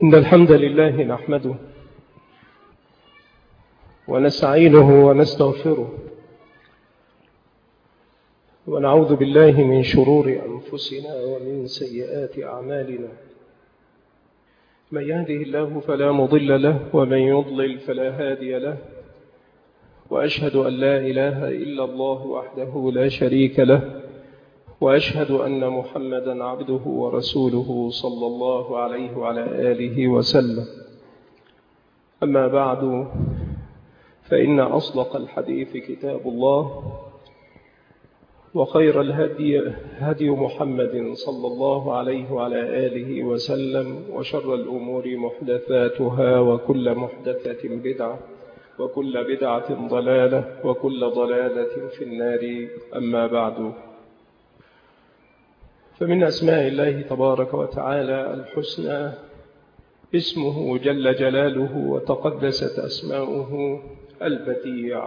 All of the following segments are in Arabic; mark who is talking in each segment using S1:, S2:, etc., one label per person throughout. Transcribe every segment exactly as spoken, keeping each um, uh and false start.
S1: إن الحمد لله نحمده ونستعينه ونستغفره ونعوذ بالله من شرور أنفسنا ومن سيئات أعمالنا. من يهده الله فلا مضل له ومن يضلل فلا هادي له، وأشهد أن لا إله إلا الله وحده لا شريك له، وأشهد أن محمدا عبده ورسوله صلى الله عليه وعلى آله وسلم. أما بعد، فإن أصدق الحديث كتاب الله، وخير الهدي هدي محمد صلى الله عليه وعلى آله وسلم، وشر الأمور محدثاتها، وكل محدثة بدعة، وكل بدعة ضلالة، وكل ضلالة في النار. أما بعد، فمن أسماء الله تبارك وتعالى الحسنى اسمه جل جلاله وتقدست أسماؤه البديع.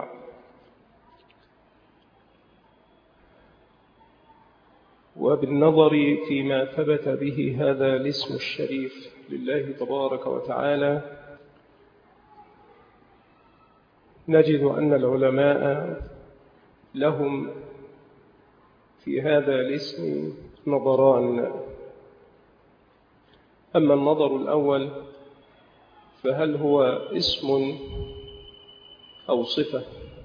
S1: وبالنظر فيما ثبت به هذا الاسم الشريف لله تبارك وتعالى، نجد أن العلماء لهم في هذا الاسم نظران. أما النظر الأول فهل هو اسم أو صفة،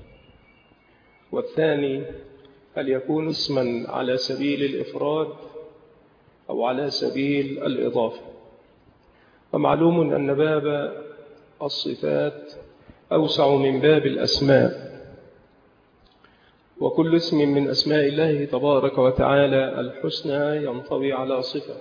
S1: والثاني هل يكون اسما على سبيل الإفراد أو على سبيل الإضافة. ومعلوم أن باب الصفات أوسع من باب الأسماء، وكل اسم من أسماء الله تبارك وتعالى الحسنى ينطوي على صفة.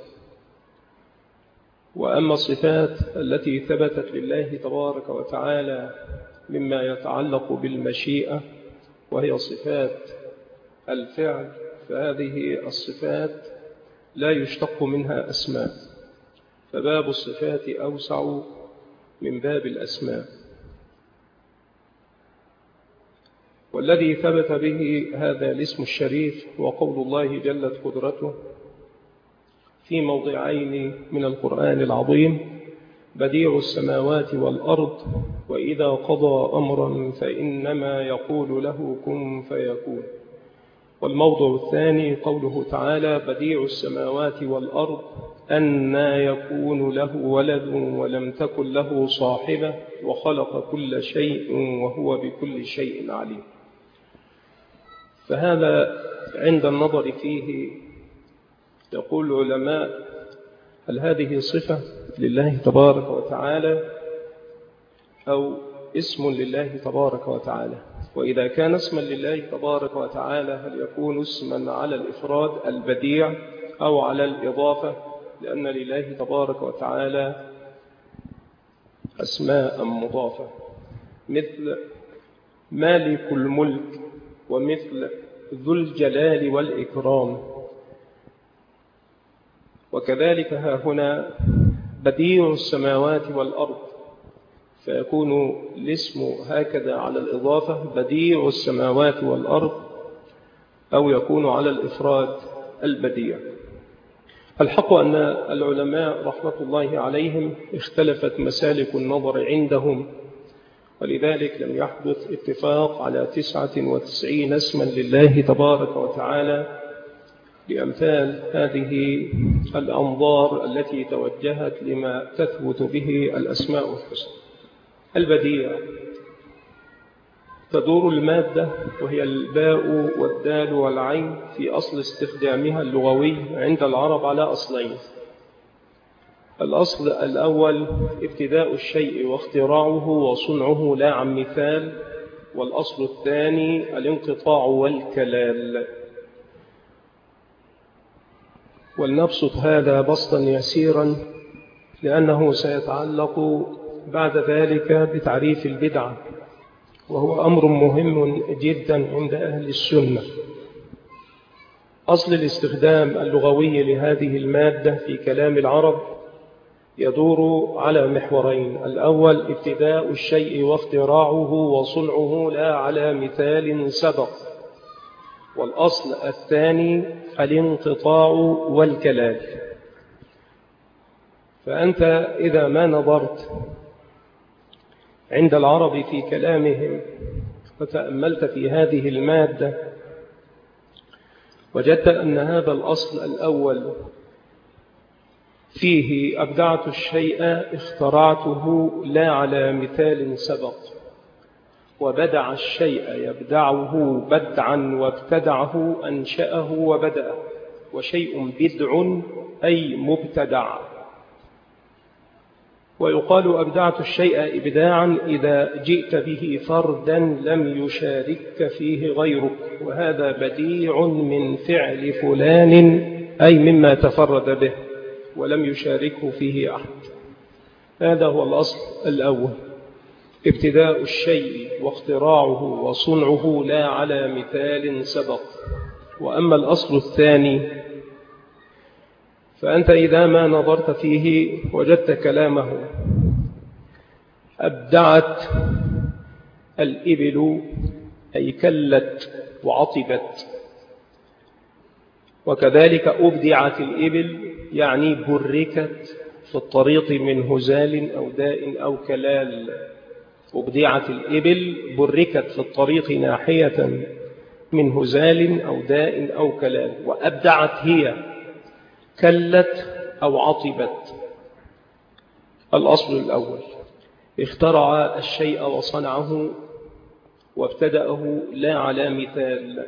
S1: وأما الصفات التي ثبتت لله تبارك وتعالى مما يتعلق بالمشيئة، وهي صفات الفعل، فهذه الصفات لا يشتق منها أسماء، فباب الصفات أوسع من باب الأسماء. والذي ثبت به هذا الاسم الشريف وقول الله جلت قدرته في موضعين من القرآن العظيم: بديع السماوات والأرض، وإذا قضى أمرا فإنما يقول له كن فيكون. والموضع الثاني قوله تعالى: بديع السماوات والأرض أنى يكون له ولد ولم تكن له صاحبة وخلق كل شيء وهو بكل شيء عليم. فهذا عند النظر فيه يقول العلماء: هل هذه صفة لله تبارك وتعالى أو اسم لله تبارك وتعالى؟ وإذا كان اسما لله تبارك وتعالى هل يكون اسما على الإفراد البديع أو على الإضافة؟ لأن لله تبارك وتعالى أسماء مضافة، مثل مالك الملك، ومثل ذو الجلال والإكرام. وكذلك ها هنا بديع السماوات والأرض، فيكون الاسم هكذا على الإضافة بديع السماوات والأرض، أو يكون على الإفراد البديع. الحق أن العلماء رحمة الله عليهم اختلفت مسالك النظر عندهم، ولذلك لم يحدث اتفاق على تسعة وتسعين اسما لله تبارك وتعالى لأمثال هذه الأنظار التي توجهت لما تثبت به الأسماء الحسنى. البديع تدور المادة، وهي الباء والدال والعين، في أصل استخدامها اللغوي عند العرب على أصلين: الأصل الأول ابتداء الشيء واختراعه وصنعه لا عن مثال، والأصل الثاني الانقطاع والكلال. ولنبسط هذا بسطا يسيرا، لأنه سيتعلق بعد ذلك بتعريف البدعة، وهو أمر مهم جدا عند أهل السنة. أصل الاستخدام اللغوي لهذه المادة في كلام العرب يدور على محورين: الأول ابتداء الشيء واختراعه وصنعه لا على مثال سبق، والأصل الثاني الانقطاع والكلال. فأنت إذا ما نظرت عند العرب في كلامهم وتأملت في هذه المادة وجدت أن هذا الأصل الأول فيه أبدعت الشيء اخترعته لا على مثال سبق، وبدع الشيء يبدعه بدعا وابتدعه أنشأه وبدأ، وشيء بدع أي مبتدع. ويقال أبدعت الشيء إبداعا إذا جئت به فردا لم يشارك فيه غيرك، وهذا بديع من فعل فلان أي مما تفرد به ولم يشاركه فيه أحد. هذا هو الأصل الأول، ابتداء الشيء واختراعه وصنعه لا على مثال سبق. وأما الأصل الثاني فأنت إذا ما نظرت فيه وجدت كلامه أبدعت الإبل أي كلت وعطبت، وكذلك أبدعت الإبل يعني بركت في الطريق من هزال أو داء أو كلال. أبدعت الإبل بركت في الطريق ناحية من هزال أو داء أو كلال. وأبدعت هي كلت أو عطبت. الأصل الأول اخترع الشيء وصنعه وابتدأه لا على مثال.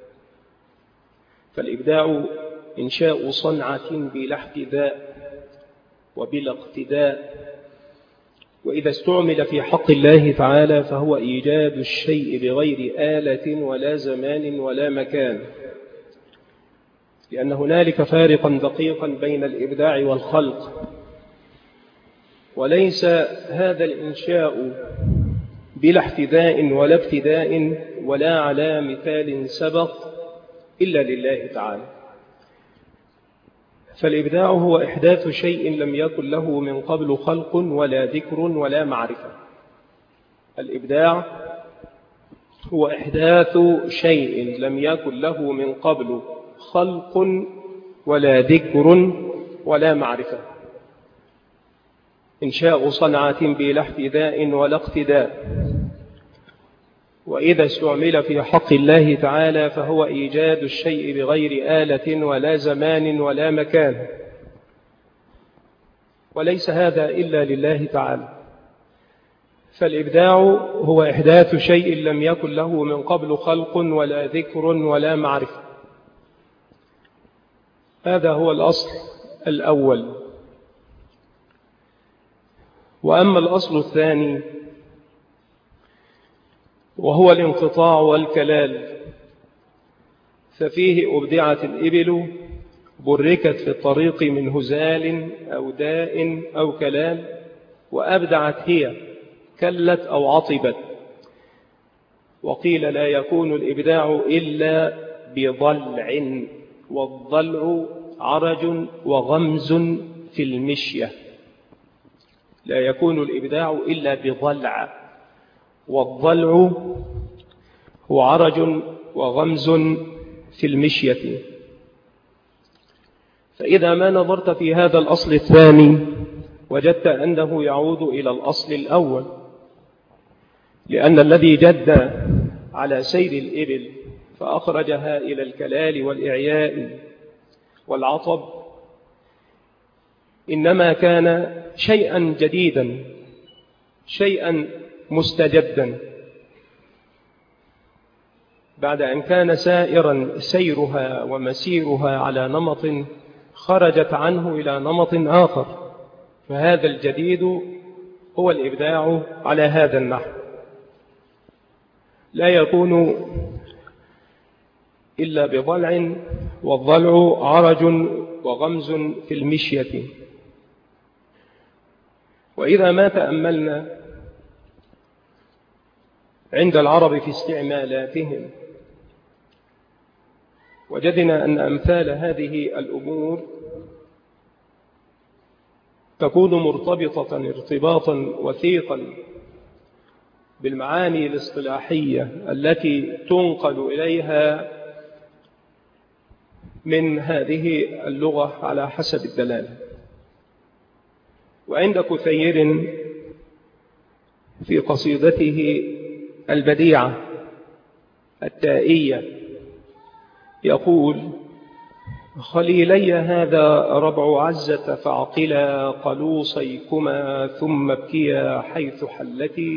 S1: فالإبداع إنشاء صنعة بلا احتذاء وبلا اقتداء، وإذا استعمل في حق الله تعالى فهو إيجاد الشيء بغير آلة ولا زمان ولا مكان، لأن هنالك فارقا دقيقا بين الإبداع والخلق. وليس هذا الإنشاء بلا احتذاء ولا ابتداء ولا على مثال سبق إلا لله تعالى. فالإبداع هو إحداث شيء لم يكن له من قبل خلق ولا ذكر ولا معرفة. الإبداع هو إحداث شيء لم يكن له من قبل خلق ولا ذكر ولا معرفة. إنشاء صنعة بلا احتذاء ولا اقتداء، وإذا استعمل في حق الله تعالى فهو إيجاد الشيء بغير آلة ولا زمان ولا مكان، وليس هذا إلا لله تعالى. فالإبداع هو إحداث شيء لم يكن له من قبل خلق ولا ذكر ولا معرفة. هذا هو الأصل الأول. وأما الأصل الثاني وهو الانقطاع والكلال، ففيه أبدعت الإبل بركت في الطريق من هزال أو داء أو كلال. وأبدعت هي كلت أو عطبت. وقيل لا يكون الإبداع إلا بضلع، والضلع عرج وغمز في المشية. لا يكون الإبداع إلا بضلع، والضلع هو عرج وغمز في المشية. فإذا ما نظرت في هذا الأصل الثاني وجدت أنه يعود إلى الأصل الأول، لأن الذي جد على سير الإبل فأخرجها إلى الكلال والإعياء والعطب إنما كان شيئا جديدا، شيئا مستجدا، بعد أن كان سائرا سيرها ومسيرها على نمط خرجت عنه إلى نمط آخر. فهذا الجديد هو الإبداع على هذا النحو. لا يكون إلا بضلع، والضلع عرج وغمز في المشية. وإذا ما تأملنا عند العرب في استعمالاتهم وجدنا أن أمثال هذه الأمور تكون مرتبطة ارتباطا وثيقا بالمعاني الاصطلاحية التي تنقل إليها من هذه اللغة على حسب الدلالة. وعند كثير في قصيدته البديعة التائية يقول: خليلي هذا ربع عزة فاعقلا قلوصيكما ثم ابكيا حيث حلتي،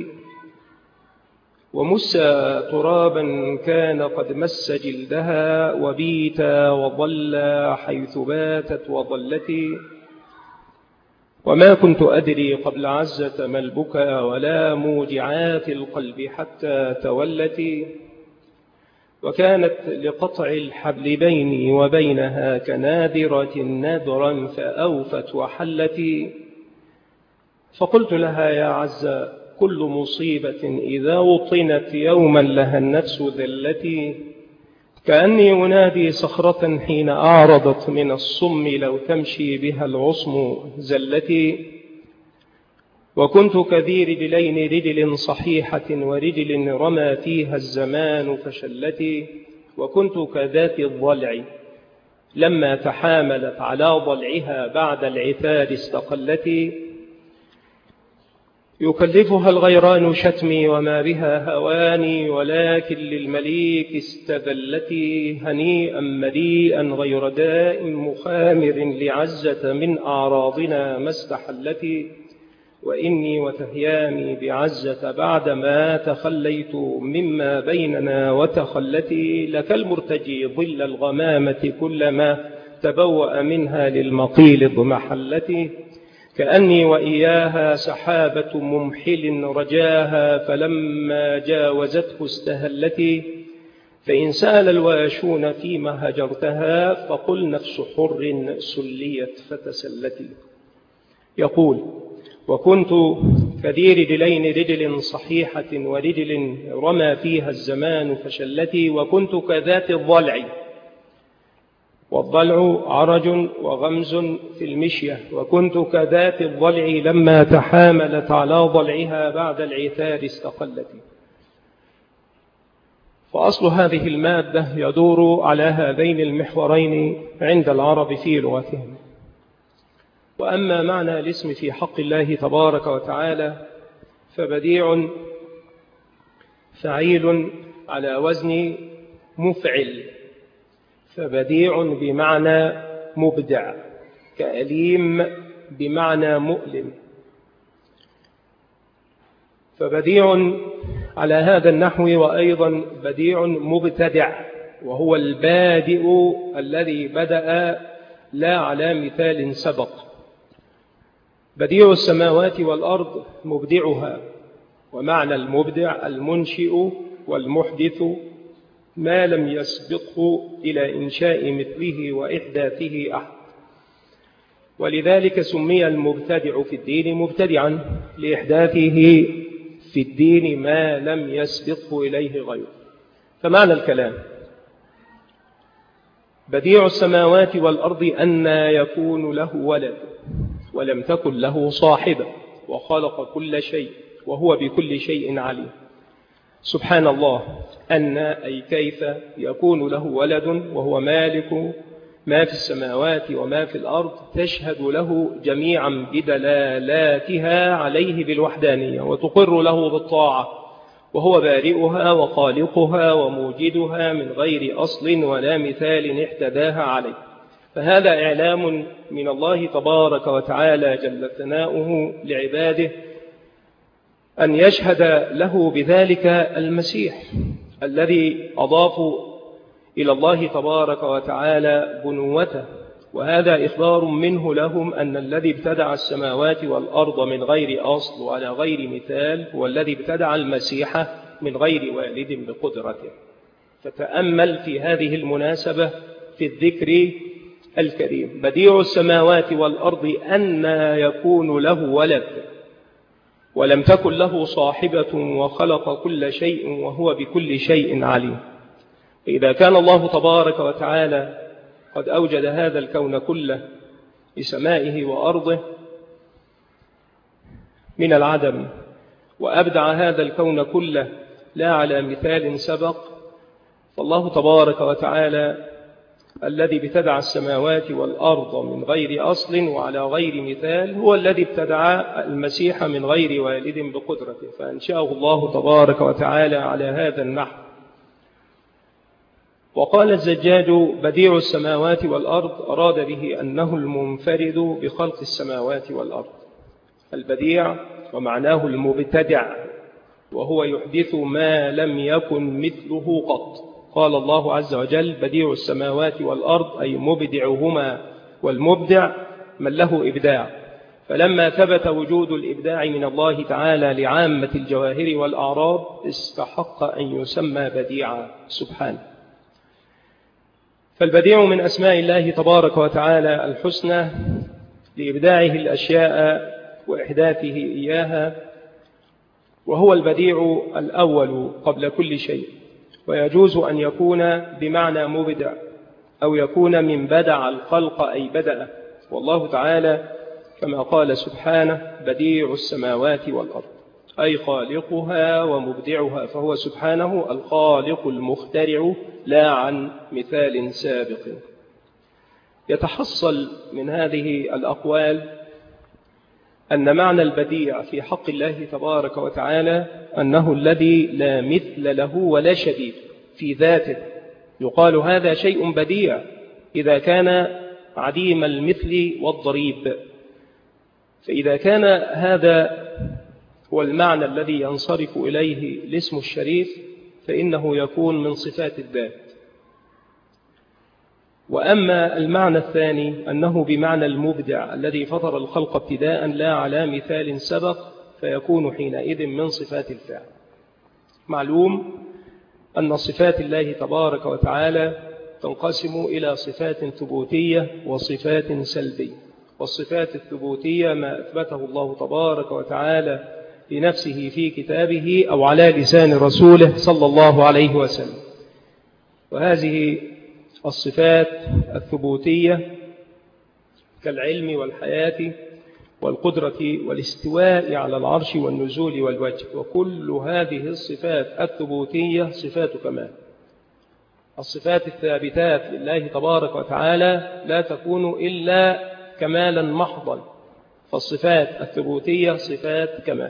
S1: ومسا ترابا كان قد مس جلدها وبيتا وظل حيث باتت وظلتي، وما كنت أدري قبل عزة ما البكى ولا موجعات القلب حتى تولتي، وكانت لقطع الحبل بيني وبينها كنادرة نادرا فأوفت وحلتي، فقلت لها يا عزة كل مصيبة إذا وطنت يوما لها النفس ذلتي، كأني أنادي صخرة حين أعرضت من الصم لو تمشي بها العصم زلتي، وكنت كذي رجلين رجل صحيحة ورجل رمى فيها الزمان فشلتي، وكنت كذات الضلع لما تحاملت على ضلعها بعد العثار استقلتي، يكلفها الغيران شتمي وما بها هواني، ولكن للمليك استذلتي، هنيئا مليئا غير داء مخامر لعزة من أعراضنا ما استحلتي، وإني وتهيامي بعزة بعدما تخليت مما بيننا وتخلتي، لك المرتجي ظل الغمامة كلما تبوأ منها للمقيل اضمحلتي، كأني وإياها سحابة ممحل رجاها فلما جاوزته استهلتي، فإن سال الواشون فيما هجرتها فقل نفس حر سليت فتسلتي. يقول: وكنت كذي رجلين رجل صحيحة ورجل رمى فيها الزمان فشلتي، وكنت كذات الضلع، والضلع عرج وغمز في المشية، وكنت كذات الضلع لما تحاملت على ضلعها بعد العثار استقلتي. فأصل هذه المادة يدور على هذين المحورين عند العرب في لغتهم. وأما معنى الاسم في حق الله تبارك وتعالى فبديع فعيل على وزن مفعل، فبديع بمعنى مبدع، كأليم بمعنى مؤلم، فبديع على هذا النحو. وأيضا بديع مبتدع، وهو البادئ الذي بدأ لا على مثال سبق. بديع السماوات والأرض مبدعها، ومعنى المبدع المنشئ والمحدث ما لم يسبقه إلى إنشاء مثله وإحداثه أحد، ولذلك سمي المبتدع في الدين مبتدعا لإحداثه في الدين ما لم يسبقه إليه غيره. فمعنى الكلام: بديع السماوات والأرض أن يكون له ولد ولم تكن له صاحبة، وخلق كل شيء وهو بكل شيء عليم. سبحان الله، أن أي كيف يكون له ولد وهو مالك ما في السماوات وما في الأرض، تشهد له جميعا بدلالاتها عليه بالوحدانية، وتقر له بالطاعة، وهو بارئها وخالقها وموجدها من غير أصل ولا مثال احتداها عليه. فهذا إعلام من الله تبارك وتعالى جل ثناؤه لعباده أن يشهد له بذلك المسيح الذي أضافوا إلى الله تبارك وتعالى بنوته، وهذا إخبار منه لهم أن الذي ابتدع السماوات والأرض من غير أصل وعلى غير مثال هو الذي ابتدع المسيح من غير والد بقدرته. فتأمل في هذه المناسبة في الذكر الكريم: بديع السماوات والأرض أن يكون له ولد ولم تكن له صاحبة وخلق كل شيء وهو بكل شيء عليم. إذا كان الله تبارك وتعالى قد أوجد هذا الكون كله بسمائه وأرضه من العدم، وأبدع هذا الكون كله لا على مثال سبق، فالله تبارك وتعالى الذي ابتدع السماوات والأرض من غير أصل وعلى غير مثال هو الذي ابتدع المسيح من غير والد بقدرته، فأنشأه الله تبارك وتعالى على هذا النحو. وقال الزجاج: بديع السماوات والأرض أراد به أنه المنفرد بخلق السماوات والأرض. البديع ومعناه المبتدع، وهو يحدث ما لم يكن مثله قط. قال الله عز وجل: بديع السماوات والأرض، أي مبدعهما، والمبدع من له إبداع. فلما ثبت وجود الإبداع من الله تعالى لعامة الجواهر والأعراض استحق أن يسمى بديعا سبحانه. فالبديع من أسماء الله تبارك وتعالى الحسنى لإبداعه الأشياء وإحداثه إياها، وهو البديع الأول قبل كل شيء. ويجوز أن يكون بمعنى مبدع، أو يكون من بدع الخلق أي بدأ. والله تعالى كما قال سبحانه: بديع السماوات والأرض، أي خالقها ومبدعها، فهو سبحانه الخالق المخترع لا عن مثال سابق. يتحصل من هذه الأقوال أن معنى البديع في حق الله تبارك وتعالى أنه الذي لا مثل له ولا شبيه في ذاته. يقال هذا شيء بديع إذا كان عديم المثل والضريب. فإذا كان هذا هو المعنى الذي ينصرف إليه الاسم الشريف فإنه يكون من صفات الذات. وأما المعنى الثاني أنه بمعنى المبدع الذي فطر الخلق ابتداء لا على مثال سبق، فيكون حينئذ من صفات الفعل. معلوم أن صفات الله تبارك وتعالى تنقسم إلى صفات ثبوتية وصفات سلبية. والصفات الثبوتية ما أثبته الله تبارك وتعالى لنفسه في كتابه أو على لسان رسوله صلى الله عليه وسلم. وهذه الصفات الثبوتية كالعلم والحياة والقدرة والاستواء على العرش والنزول والوجه. وكل هذه الصفات الثبوتية صفات كمال. الصفات الثابتات لله تبارك وتعالى لا تكون إلا كمالا محضا، فالصفات الثبوتية صفات كمال.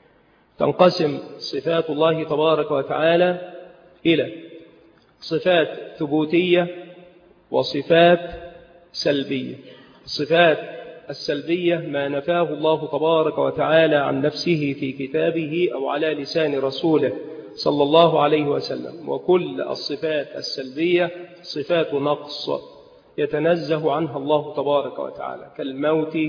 S1: تنقسم صفات الله تبارك وتعالى إلى صفات ثبوتية وصفات سلبية. الصفات السلبية ما نفاه الله تبارك وتعالى عن نفسه في كتابه أو على لسان رسوله صلى الله عليه وسلم. وكل الصفات السلبية صفات نقص يتنزه عنها الله تبارك وتعالى، كالموت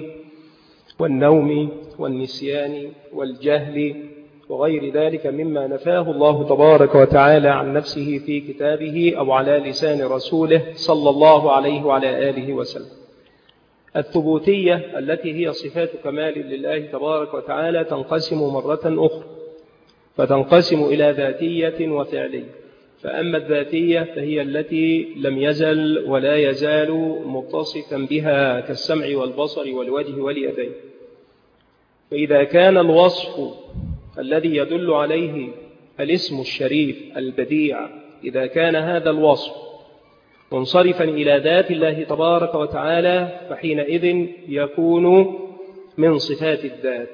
S1: والنوم والنسيان والجهل وغير ذلك مما نفاه الله تبارك وتعالى عن نفسه في كتابه أو على لسان رسوله صلى الله عليه وعلى آله وسلم. الثبوتية التي هي صفات كمال لله تبارك وتعالى تنقسم مرة أخرى، فتنقسم إلى ذاتية وفعلية. فأما الذاتية فهي التي لم يزل ولا يزال متصفا بها كالسمع والبصر والوجه واليدين. فإذا كان الوصف الذي يدل عليه الاسم الشريف البديع، إذا كان هذا الوصف منصرفا إلى ذات الله تبارك وتعالى فحينئذ يكون من صفات الذات.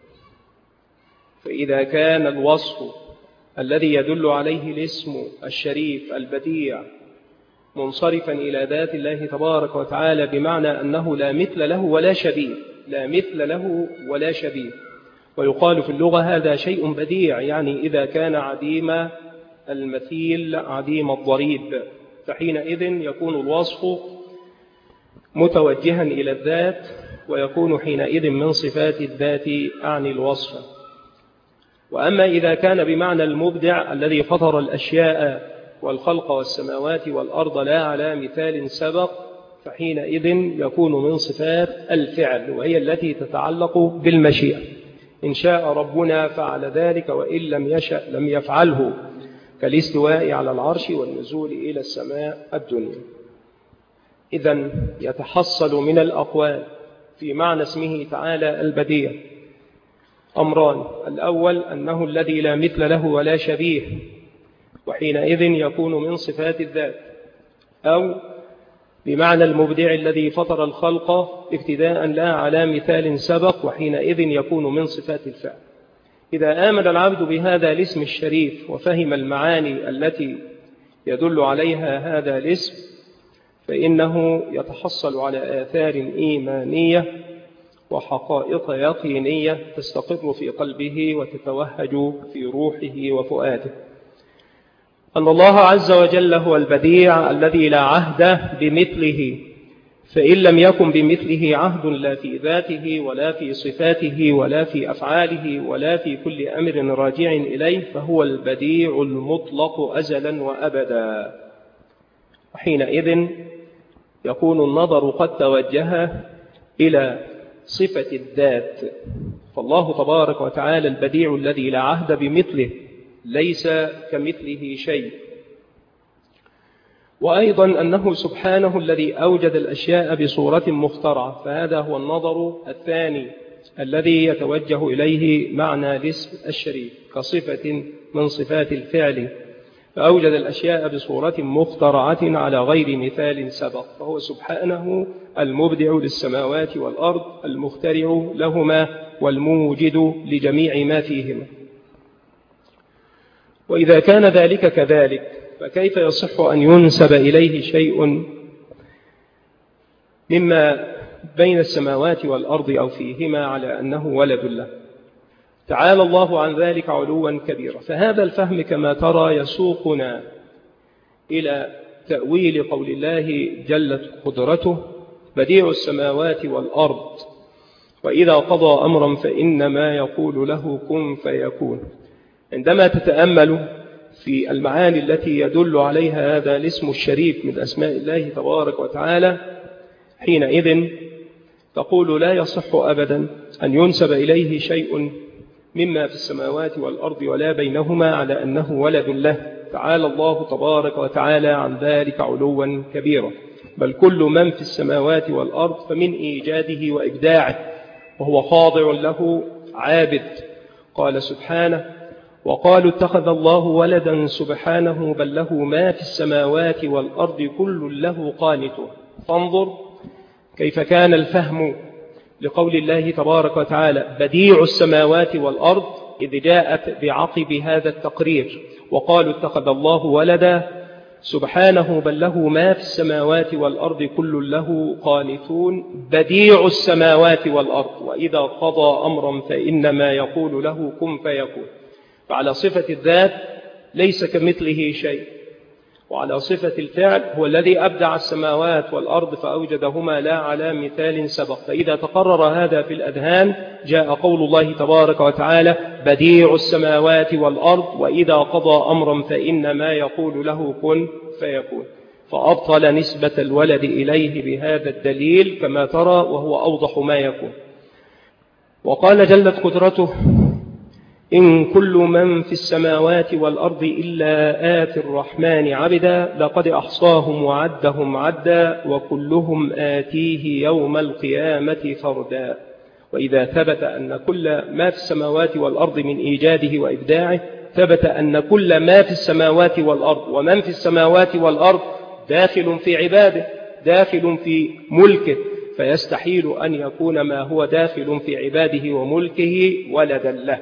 S1: فإذا كان الوصف الذي يدل عليه الاسم الشريف البديع منصرفا إلى ذات الله تبارك وتعالى بمعنى أنه لا مثل له ولا شبيه، لا مثل له ولا شبيه. ويقال في اللغة هذا شيء بديع، يعني إذا كان عديم المثيل عديم الضريب، فحينئذ يكون الوصف متوجها إلى الذات، ويكون حينئذ من صفات الذات أعني الوصف. وأما إذا كان بمعنى المبدع الذي فطر الأشياء والخلق والسماوات والأرض لا على مثال سبق، فحينئذ يكون من صفات الفعل، وهي التي تتعلق بالمشيئة. إن شاء ربنا فعل ذلك، وإن لم يشأ لم يفعله، كالاستواء على العرش والنزول إلى السماء الدنيا. إذن يتحصل من الأقوال في معنى اسمه تعالى البديع أمران: الأول أنه الذي لا مثل له ولا شبيه، وحينئذ يكون من صفات الذات، أو بمعنى المبدع الذي فطر الخلق ابتداء لا على مثال سبق، وحينئذ يكون من صفات الفعل. إذا آمن العبد بهذا الاسم الشريف وفهم المعاني التي يدل عليها هذا الاسم، فإنه يتحصل على آثار إيمانية وحقائق يقينية تستقر في قلبه وتتوهج في روحه وفؤاده. أن الله عز وجل هو البديع الذي لا عهد بمثله، فإن لم يكن بمثله عهد لا في ذاته ولا في صفاته ولا في أفعاله ولا في كل أمر راجع إليه، فهو البديع المطلق أزلا وأبدا. وحينئذ يكون النظر قد توجه إلى صفة الذات، فالله تبارك وتعالى البديع الذي لا عهد بمثله، ليس كمثله شيء. وأيضا أنه سبحانه الذي أوجد الأشياء بصورة مخترعة، فهذا هو النظر الثاني الذي يتوجه إليه معنى الاسم الشريف كصفة من صفات الفعل، فأوجد الأشياء بصورة مخترعة على غير مثال سبق، فهو سبحانه المبدع للسماوات والأرض، المخترع لهما والموجد لجميع ما فيهما. وإذا كان ذلك كذلك، فكيف يصح أن ينسب إليه شيء مما بين السماوات والأرض أو فيهما على أنه ولد له؟ تعالى الله عن ذلك علوا كبيرا. فهذا الفهم كما ترى يسوقنا إلى تأويل قول الله جلت قدرته بديع السماوات والأرض، وإذا قضى أمرا فإنما يقول له كن فيكون. عندما تتأمل في المعاني التي يدل عليها هذا الاسم الشريف من أسماء الله تبارك وتعالى، حينئذ تقول لا يصح أبدا أن ينسب إليه شيء مما في السماوات والأرض ولا بينهما على أنه ولد له. تعالى الله تبارك وتعالى عن ذلك علوا كبيرا، بل كل من في السماوات والأرض فمن إيجاده وإبداعه، وهو خاضع له عابد. قال سبحانه وقالوا اتخذ الله ولدا سبحانه بل له ما في السماوات والأرض كل له قانتون. فانظر كيف كان الفهم لقول الله تبارك وتعالى بديع السماوات والأرض، إذ جاءت بعقب هذا التقرير وقالوا اتخذ الله ولدا سبحانه بل له ما في السماوات والأرض كل له قانتون، بديع السماوات والأرض، وإذا قضى أمرا فإنما يقول له كن فيكون. فعلى صفة الذات ليس كمثله شيء، وعلى صفة الفعل هو الذي أبدع السماوات والأرض فأوجدهما لا على مثال سبق. فإذا تقرر هذا في الأذهان جاء قول الله تبارك وتعالى بديع السماوات والأرض، وإذا قضى أمرا فإنما يقول له كن فيكون، فأبطل نسبة الولد إليه بهذا الدليل كما ترى، وهو أوضح ما يكون. وقال جلت قدرته إن كل من في السماوات والأرض إلا آتي الرحمن عبدا لقد أحصاهم وعدهم عدا وكلهم آتيه يوم القيامة فردا. وإذا ثبت أن كل ما في السماوات والأرض من إيجاده وإبداعه، ثبت أن كل ما في السماوات والأرض ومن في السماوات والأرض داخل في عباده، داخل في ملكه، فيستحيل أن يكون ما هو داخل في عباده وملكه ولدا له.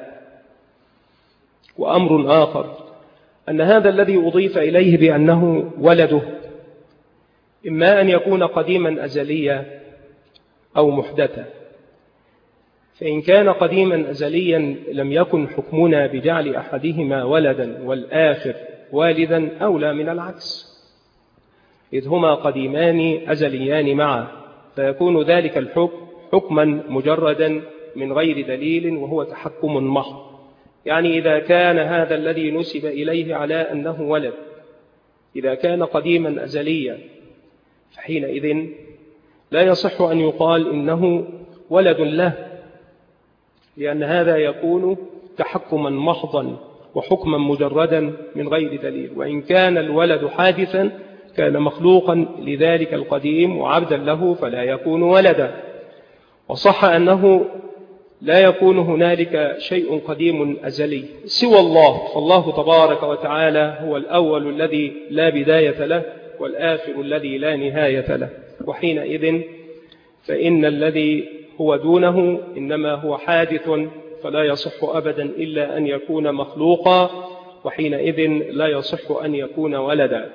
S1: وأمر آخر أن هذا الذي أضيف إليه بأنه ولده إما أن يكون قديما أزليا أو محدثا، فإن كان قديما أزليا لم يكن حكمنا بجعل أحدهما ولدا والآخر والدا أولى من العكس، إذ هما قديمان أزليان معا، فيكون ذلك الحكم حكما مجردا من غير دليل وهو تحكم محض. يعني إذا كان هذا الذي نسب إليه على أنه ولد إذا كان قديما أزليا، فحينئذ لا يصح أن يقال إنه ولد له، لأن هذا يكون تحكما محضا وحكما مجردا من غير دليل. وإن كان الولد حادثا كان مخلوقا لذلك القديم وعبدا له فلا يكون ولدا. وصح أنه لا يكون هنالك شيء قديم أزلي سوى الله، فالله تبارك وتعالى هو الأول الذي لا بداية له، والآخر الذي لا نهاية له، وحينئذ فإن الذي هو دونه إنما هو حادث فلا يصح أبدا إلا أن يكون مخلوقا، وحينئذ لا يصح أن يكون ولدا.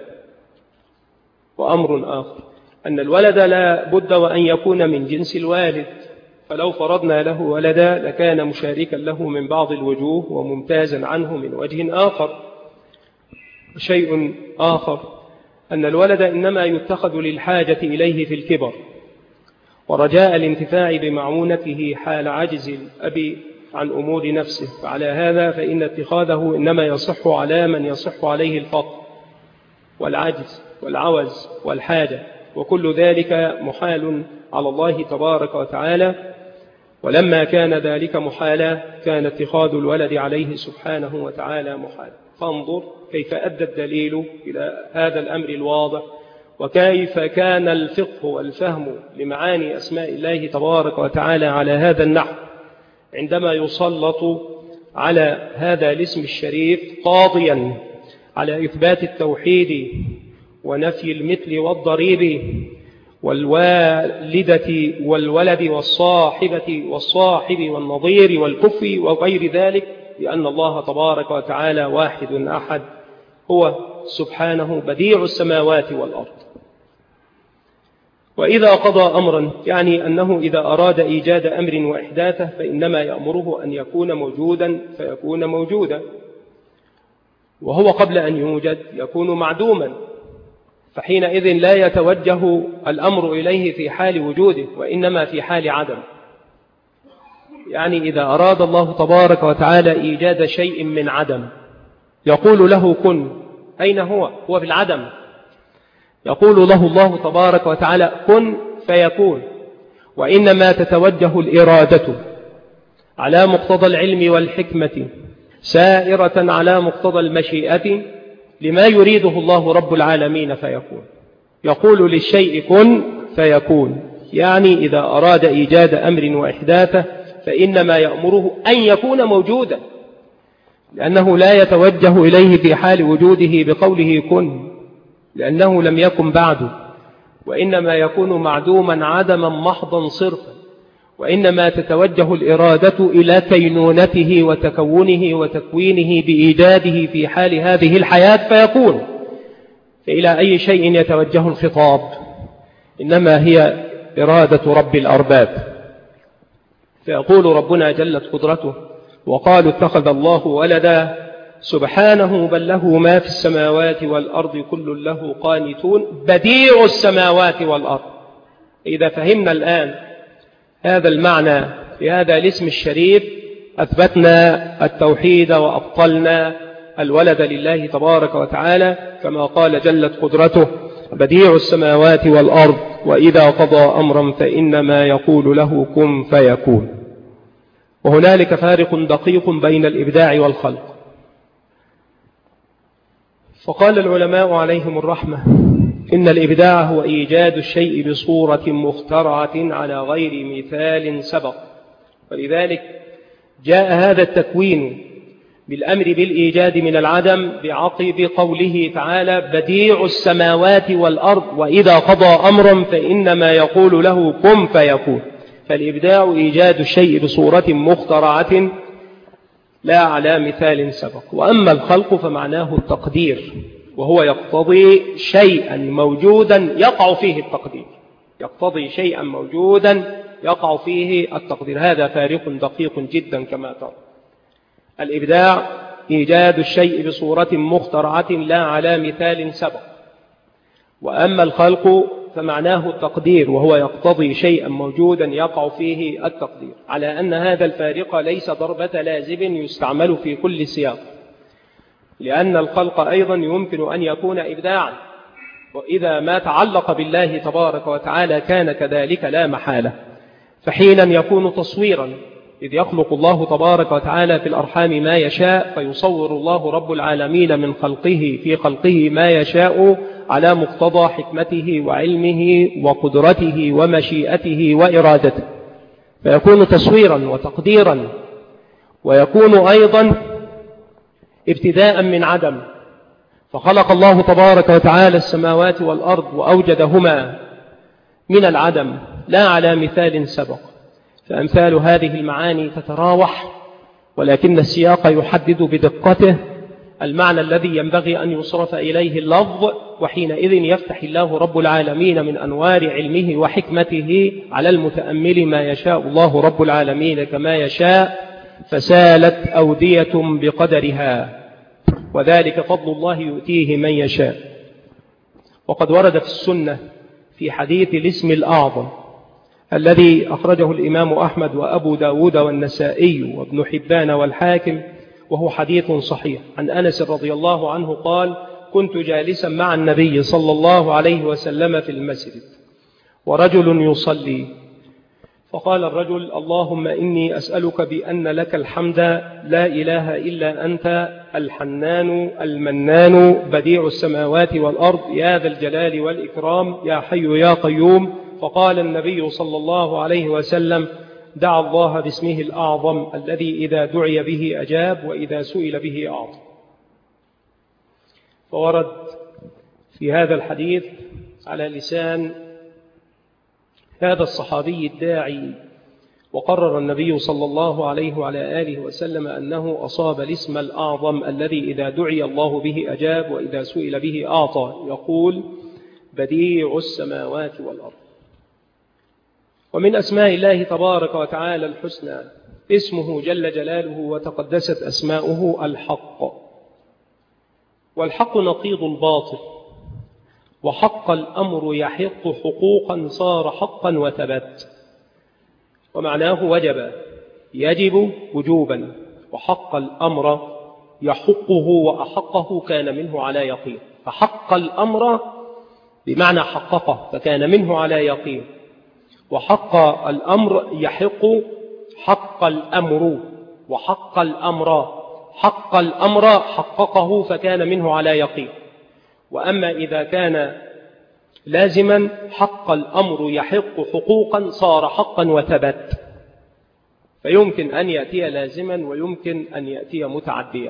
S1: وأمر آخر أن الولد لا بد وأن يكون من جنس الوالد، فلو فرضنا له ولدا لكان مشاركا له من بعض الوجوه وممتازا عنه من وجه آخر. شيء آخر أن الولد إنما يتخذ للحاجة إليه في الكبر ورجاء الانتفاع بمعونته حال عجز الأب عن أمور نفسه، فعلى هذا فإن اتخاذه إنما يصح على من يصح عليه الفقر والعجز والعوز والحاجة، وكل ذلك محال على الله تبارك وتعالى. ولما كان ذلك محالا كان اتخاذ الولد عليه سبحانه وتعالى محالا. فانظر كيف أدى الدليل إلى هذا الأمر الواضح، وكيف كان الفقه والفهم لمعاني أسماء الله تبارك وتعالى على هذا النحو عندما يسلط على هذا الاسم الشريف قاضيا على إثبات التوحيد ونفي المثل والضريب والوالدة والولد والصاحبة والصاحب والنظير والكف وغير ذلك، لأن الله تبارك وتعالى واحد أحد، هو سبحانه بديع السماوات والأرض. وإذا قضى أمرا يعني أنه إذا أراد إيجاد أمر وإحداثه فإنما يأمره أن يكون موجودا فيكون موجودا، وهو قبل أن يوجد يكون معدوما، فحينئذ لا يتوجه الأمر إليه في حال وجوده وإنما في حال عدم. يعني إذا أراد الله تبارك وتعالى إيجاد شيء من عدم يقول له كن، أين هو؟ هو في العدم. يقول له الله تبارك وتعالى كن فيكون، وإنما تتوجه الإرادة على مقتضى العلم والحكمة سائرة على مقتضى المشيئة لما يريده الله رب العالمين فيكون. يقول للشيء كن فيكون، يعني إذا أراد إيجاد أمر وإحداثه فإنما يأمره أن يكون موجودا، لأنه لا يتوجه إليه في حال وجوده بقوله كن، لأنه لم يكن بعد، وإنما يكون معدوما عدما محضا صرفا، وإنما تتوجه الإرادة إلى كينونته وتكونه وتكوينه بإيجاده في حال هذه الحياة فيكون. فإلى أي شيء يتوجه الخطاب؟ إنما هي إرادة رب الأرباب. فيقول ربنا جلت قدرته وقالوا اتخذ الله ولدا سبحانه بل له ما في السماوات والأرض كل له قانتون بديع السماوات والأرض. إذا فهمنا الآن هذا المعنى في هذا الاسم الشريف أثبتنا التوحيد وأبطلنا الولد لله تبارك وتعالى، كما قال جلت قدرته بديع السماوات والأرض وإذا قضى أمرا فإنما يقول له كن فيكون. وهنالك فارق دقيق بين الإبداع والخلق. فقال العلماء عليهم الرحمة إن الإبداع هو إيجاد الشيء بصورة مخترعة على غير مثال سبق، ولذلك جاء هذا التكوين بالأمر بالإيجاد من العدم بعقب قوله تعالى بديع السماوات والأرض وإذا قضى أمرا فإنما يقول له كن فيكون. فالإبداع إيجاد الشيء بصورة مخترعة لا على مثال سبق. وأما الخلق فمعناه التقدير، وهو يقتضي شيئا موجودا يقع فيه التقدير، يقتضي شيئا موجودا يقع فيه التقدير. هذا فارق دقيق جدا كما ترى. الإبداع إيجاد الشيء بصورة مخترعة لا على مثال سبق. وأما الخلق فمعناه التقدير، وهو يقتضي شيئا موجودا يقع فيه التقدير، على أن هذا الفارق ليس ضربة لازم يستعمل في كل سياق، لأن الخلق أيضا يمكن أن يكون إبداعا، وإذا ما تعلق بالله تبارك وتعالى كان كذلك لا محالة. فحينا يكون تصويرا، إذ يخلق الله تبارك وتعالى في الأرحام ما يشاء، فيصور الله رب العالمين من خلقه في خلقه ما يشاء على مقتضى حكمته وعلمه وقدرته ومشيئته وإرادته، فيكون تصويرا وتقديرا، ويكون أيضا ابتداء من عدم، فخلق الله تبارك وتعالى السماوات والأرض وأوجدهما من العدم لا على مثال سبق، فأمثال هذه المعاني تتراوح، ولكن السياق يحدد بدقته المعنى الذي ينبغي أن يصرف إليه اللفظ، وحينئذ يفتح الله رب العالمين من أنوار علمه وحكمته على المتأمل ما يشاء الله رب العالمين كما يشاء، فسالت أودية بقدرها، وذلك فضل الله يؤتيه من يشاء. وقد ورد في السنة في حديث الاسم الأعظم الذي أخرجه الإمام أحمد وأبو داود والنسائي وابن حبان والحاكم، وهو حديث صحيح، عن أنس رضي الله عنه قال: كنت جالسا مع النبي صلى الله عليه وسلم في المسجد ورجل يصلي، فقال الرجل: اللهم إني أسألك بأن لك الحمد لا إله إلا أنت الحنان المنان بديع السماوات والأرض يا ذا الجلال والإكرام يا حي يا قيوم. فقال النبي صلى الله عليه وسلم: دعا الله باسمه الأعظم الذي إذا دعي به أجاب وإذا سئل به أعطى. فورد في هذا الحديث على لسان هذا الصحابي الداعي، وقرر النبي صلى الله عليه وعلى آله وسلم أنه أصاب الاسم الأعظم الذي إذا دعي الله به أجاب وإذا سئل به أعطى، يقول: بديع السماوات والأرض. ومن أسماء الله تبارك وتعالى الحسنى اسمه جل جلاله وتقدست أسماؤه الحق، والحق نقيض الباطل، وحق الأمر يحق حقوقا صار حقا وثبت، ومعناه وجب يجب وجوبا، وحق الأمر يحقه وأحقه كان منه على يقين، فحق الأمر بمعنى حققه فكان منه على يقين، وحق الأمر يحق حق الأمر، وحق الأمر حق الأمر حققه فكان منه على يقين. وأما إذا كان لازما حق الأمر يحق حقوقا صار حقا وثبت، فيمكن أن يأتي لازما ويمكن أن يأتي متعديا.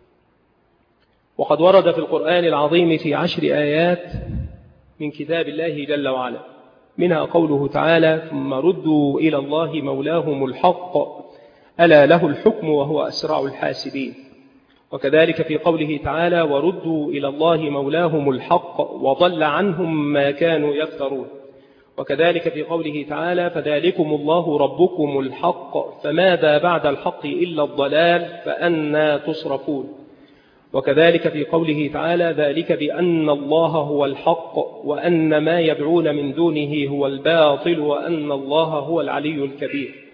S1: وقد ورد في القرآن العظيم في عشر آيات من كتاب الله جل وعلا، منها قوله تعالى: ثم ردوا إلى الله مولاهم الحق ألا له الحكم وهو أسرع الحاسبين. وكذلك في قوله تعالى: وردوا إلى الله مولاهم الحق وضل عنهم ما كانوا يفترون. وكذلك في قوله تعالى: فذلكم الله ربكم الحق فماذا بعد الحق إلا الضلال فأنى تصرفون. وكذلك في قوله تعالى: ذلك بأن الله هو الحق وأن ما يدعون من دونه هو الباطل وأن الله هو العلي الكبير.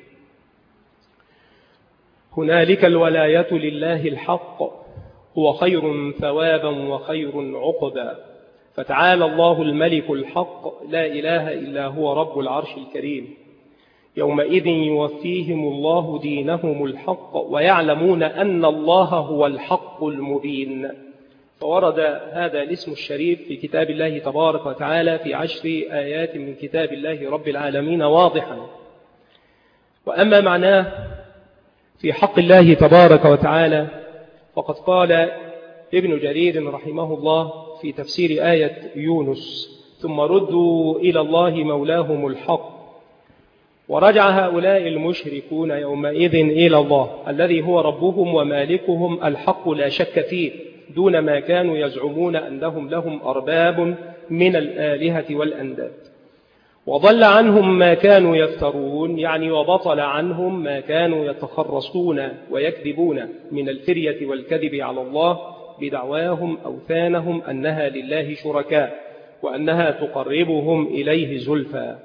S1: هنالك الولاية لله الحق هو خير ثوابا وخير عقبا، فتعالى الله الملك الحق لا إله إلا هو رب العرش الكريم. يومئذ يوفيهم الله دينهم الحق ويعلمون أن الله هو الحق المبين. فورد هذا الاسم الشريف في كتاب الله تبارك وتعالى في عشر آيات من كتاب الله رب العالمين واضحا. وأما معناه في حق الله تبارك وتعالى فقد قال ابن جرير رحمه الله في تفسير آية يونس: ثم ردوا إلى الله مولاهم الحق. ورجع هؤلاء المشركون يومئذ إلى الله الذي هو ربهم ومالكهم الحق لا شك فيه، دون ما كانوا يزعمون أنهم لهم أرباب من الآلهة والأنداد. وضل عنهم ما كانوا يفترون، يعني وبطل عنهم ما كانوا يتخرصون ويكذبون من الفرية والكذب على الله بدعواهم أوثانهم أنها لله شركاء وأنها تقربهم إليه زلفى.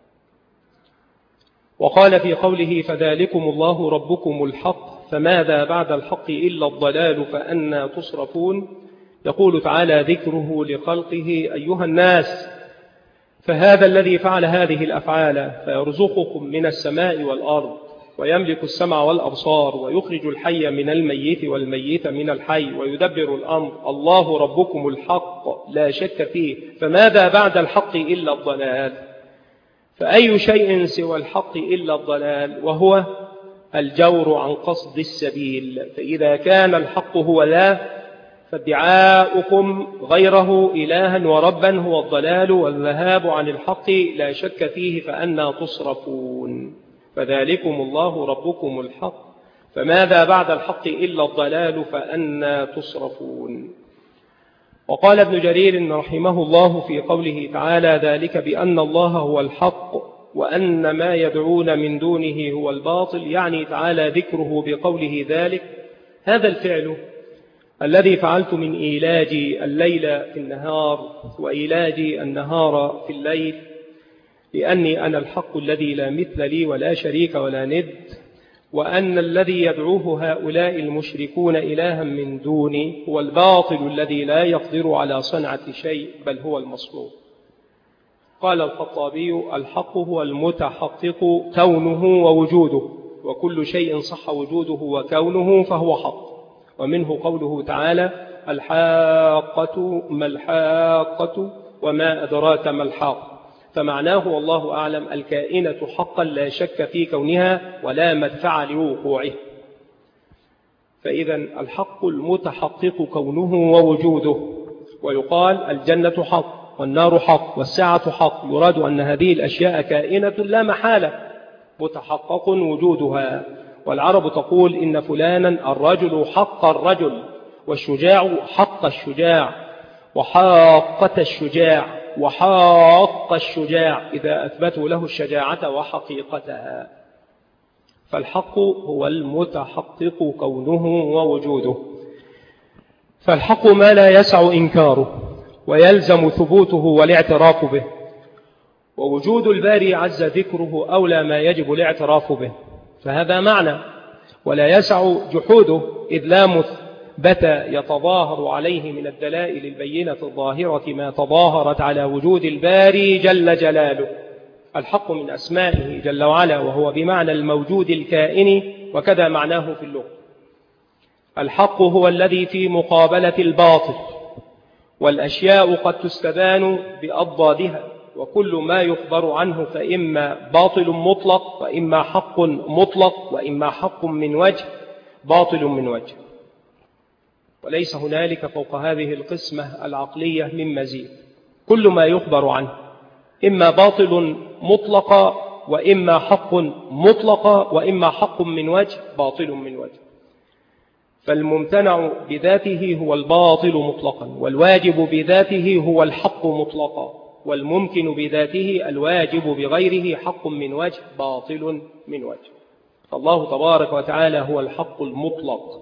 S1: وقال في قوله: فذلكم الله ربكم الحق فماذا بعد الحق إلا الضلال فأنى تصرفون. يقول تعالى ذكره لخلقه: أيها الناس، فهذا الذي فعل هذه الأفعال فيرزقكم من السماء والأرض ويملك السمع والأبصار ويخرج الحي من الميت والميت من الحي ويدبر الأمر، الله ربكم الحق لا شك فيه، فماذا بعد الحق إلا الضلال. فأي شيء سوى الحق إلا الضلال، وهو الجور عن قصد السبيل. فإذا كان الحق هو لا، فادعاؤكم غيره إلها وربا هو الضلال والذهاب عن الحق لا شك فيه، فأنى تصرفون. فذلكم الله ربكم الحق، فماذا بعد الحق إلا الضلال، فأنى تصرفون. وقال ابن جرير رحمه الله في قوله تعالى: ذلك بأن الله هو الحق وأن ما يدعون من دونه هو الباطل، يعني تعالى ذكره بقوله ذلك: هذا الفعل الذي فعلت من إيلاج الليل في النهار وإيلاج النهار في الليل، لأني أنا الحق الذي لا مثل لي ولا شريك ولا ند، وأن الذي يدعوه هؤلاء المشركون إلها من دوني هو الباطل الذي لا يقدر على صنعة شيء بل هو المصنوع. قال الخطابي: الحق هو المتحقق كونه ووجوده، وكل شيء صح وجوده وكونه فهو حق. ومنه قوله تعالى: الحاقة ما الحاقة وما أدراك ما الحاقة، فمعناه والله أعلم الكائنة حقا لا شك في كونها ولا مدفع لوقوعه. فإذا الحق المتحقق كونه ووجوده. ويقال الجنة حق والنار حق والساعة حق، يراد أن هذه الأشياء كائنة لا محالة متحقق وجودها. والعرب تقول إن فلانا الرجل حق الرجل، والشجاع حق الشجاع، وحاقة الشجاع وحاق الشجاع إذا أثبتوا له الشجاعة وحقيقتها. فالحق هو المتحقق كونه ووجوده. فالحق ما لا يسع إنكاره ويلزم ثبوته والاعتراف به، ووجود الباري عز ذكره أولى ما يجب الاعتراف به، فهذا معنى. ولا يسع جحوده إذ لا مثبت يتظاهر عليه من الدلائل البينة الظاهرة ما تظاهرت على وجود الباري جل جلاله. الحق من أسمائه جل وعلا، وهو بمعنى الموجود الكائن، وكذا معناه في اللغة. الحق هو الذي في مقابلة الباطل، والأشياء قد تستبان بأضدادها، وكل ما يخبر عنه فإما باطل مطلق وإما حق مطلق وإما حق من وجه باطل من وجه، وليس هنالك فوق هذه القسمة العقلية من مزيد. كل ما يخبر عنه إما باطل مطلق وإما حق مطلق وإما حق من وجه باطل من وجه. فالممتنع بذاته هو الباطل مطلقا، والواجب بذاته هو الحق مطلقا، والممكن بذاته الواجب بغيره حق من وجه باطل من وجه. فالله تبارك وتعالى هو الحق المطلق.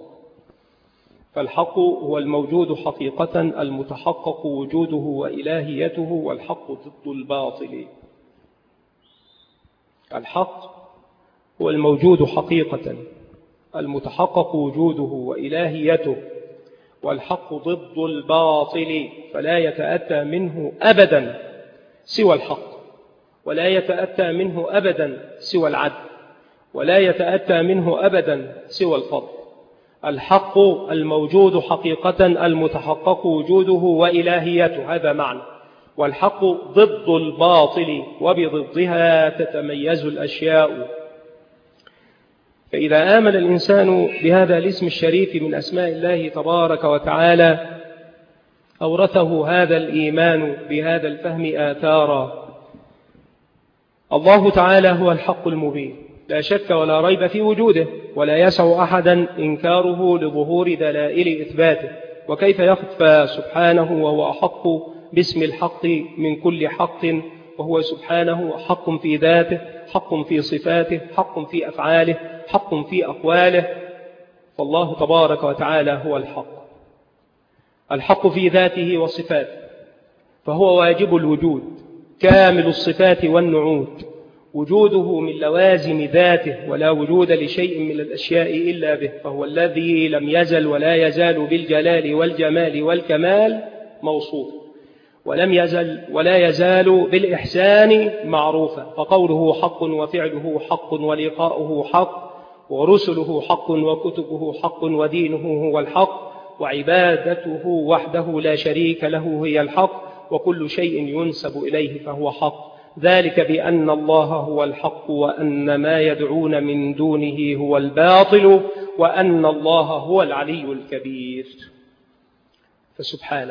S1: فالحق هو الموجود حقيقة المتحقق وجوده وإلهيته، والحق ضد الباطل. الحق هو الموجود حقيقة المتحقق وجوده وإلهيته، والحق ضد الباطل، فلا يتأتى منه أبدا سوى الحق، ولا يتأتى منه أبدا سوى العدل، ولا يتأتى منه أبدا سوى الفضل. الحق الموجود حقيقة المتحقق وجوده وإلهيته، هذا معنى. والحق ضد الباطل، وبضدها تتميز الأشياء. فإذا آمن الإنسان بهذا الاسم الشريف من أسماء الله تبارك وتعالى أورثه هذا الإيمان بهذا الفهم آثارا. الله تعالى هو الحق المبين، لا شك ولا ريب في وجوده، ولا يسع أحدا إنكاره لظهور دلائل إثباته. وكيف يخفى سبحانه وهو أحق باسم الحق من كل حق، وهو سبحانه حق في ذاته، حق في صفاته، حق في أفعاله، حق في أقواله. فالله تبارك وتعالى هو الحق، الحق في ذاته وصفاته، فهو واجب الوجود كامل الصفات والنعوت، وجوده من لوازم ذاته، ولا وجود لشيء من الأشياء إلا به، فهو الذي لم يزل ولا يزال بالجلال والجمال والكمال موصوف، ولم يزل ولا يزال بالإحسان معروفا. فقوله حق وفعله حق ولقاؤه حق ورسله حق وكتبه حق ودينه هو الحق وعبادته وحده لا شريك له هي الحق، وكل شيء ينسب إليه فهو حق. ذلك بأن الله هو الحق وأن ما يدعون من دونه هو الباطل وأن الله هو العلي الكبير. فسبحانه.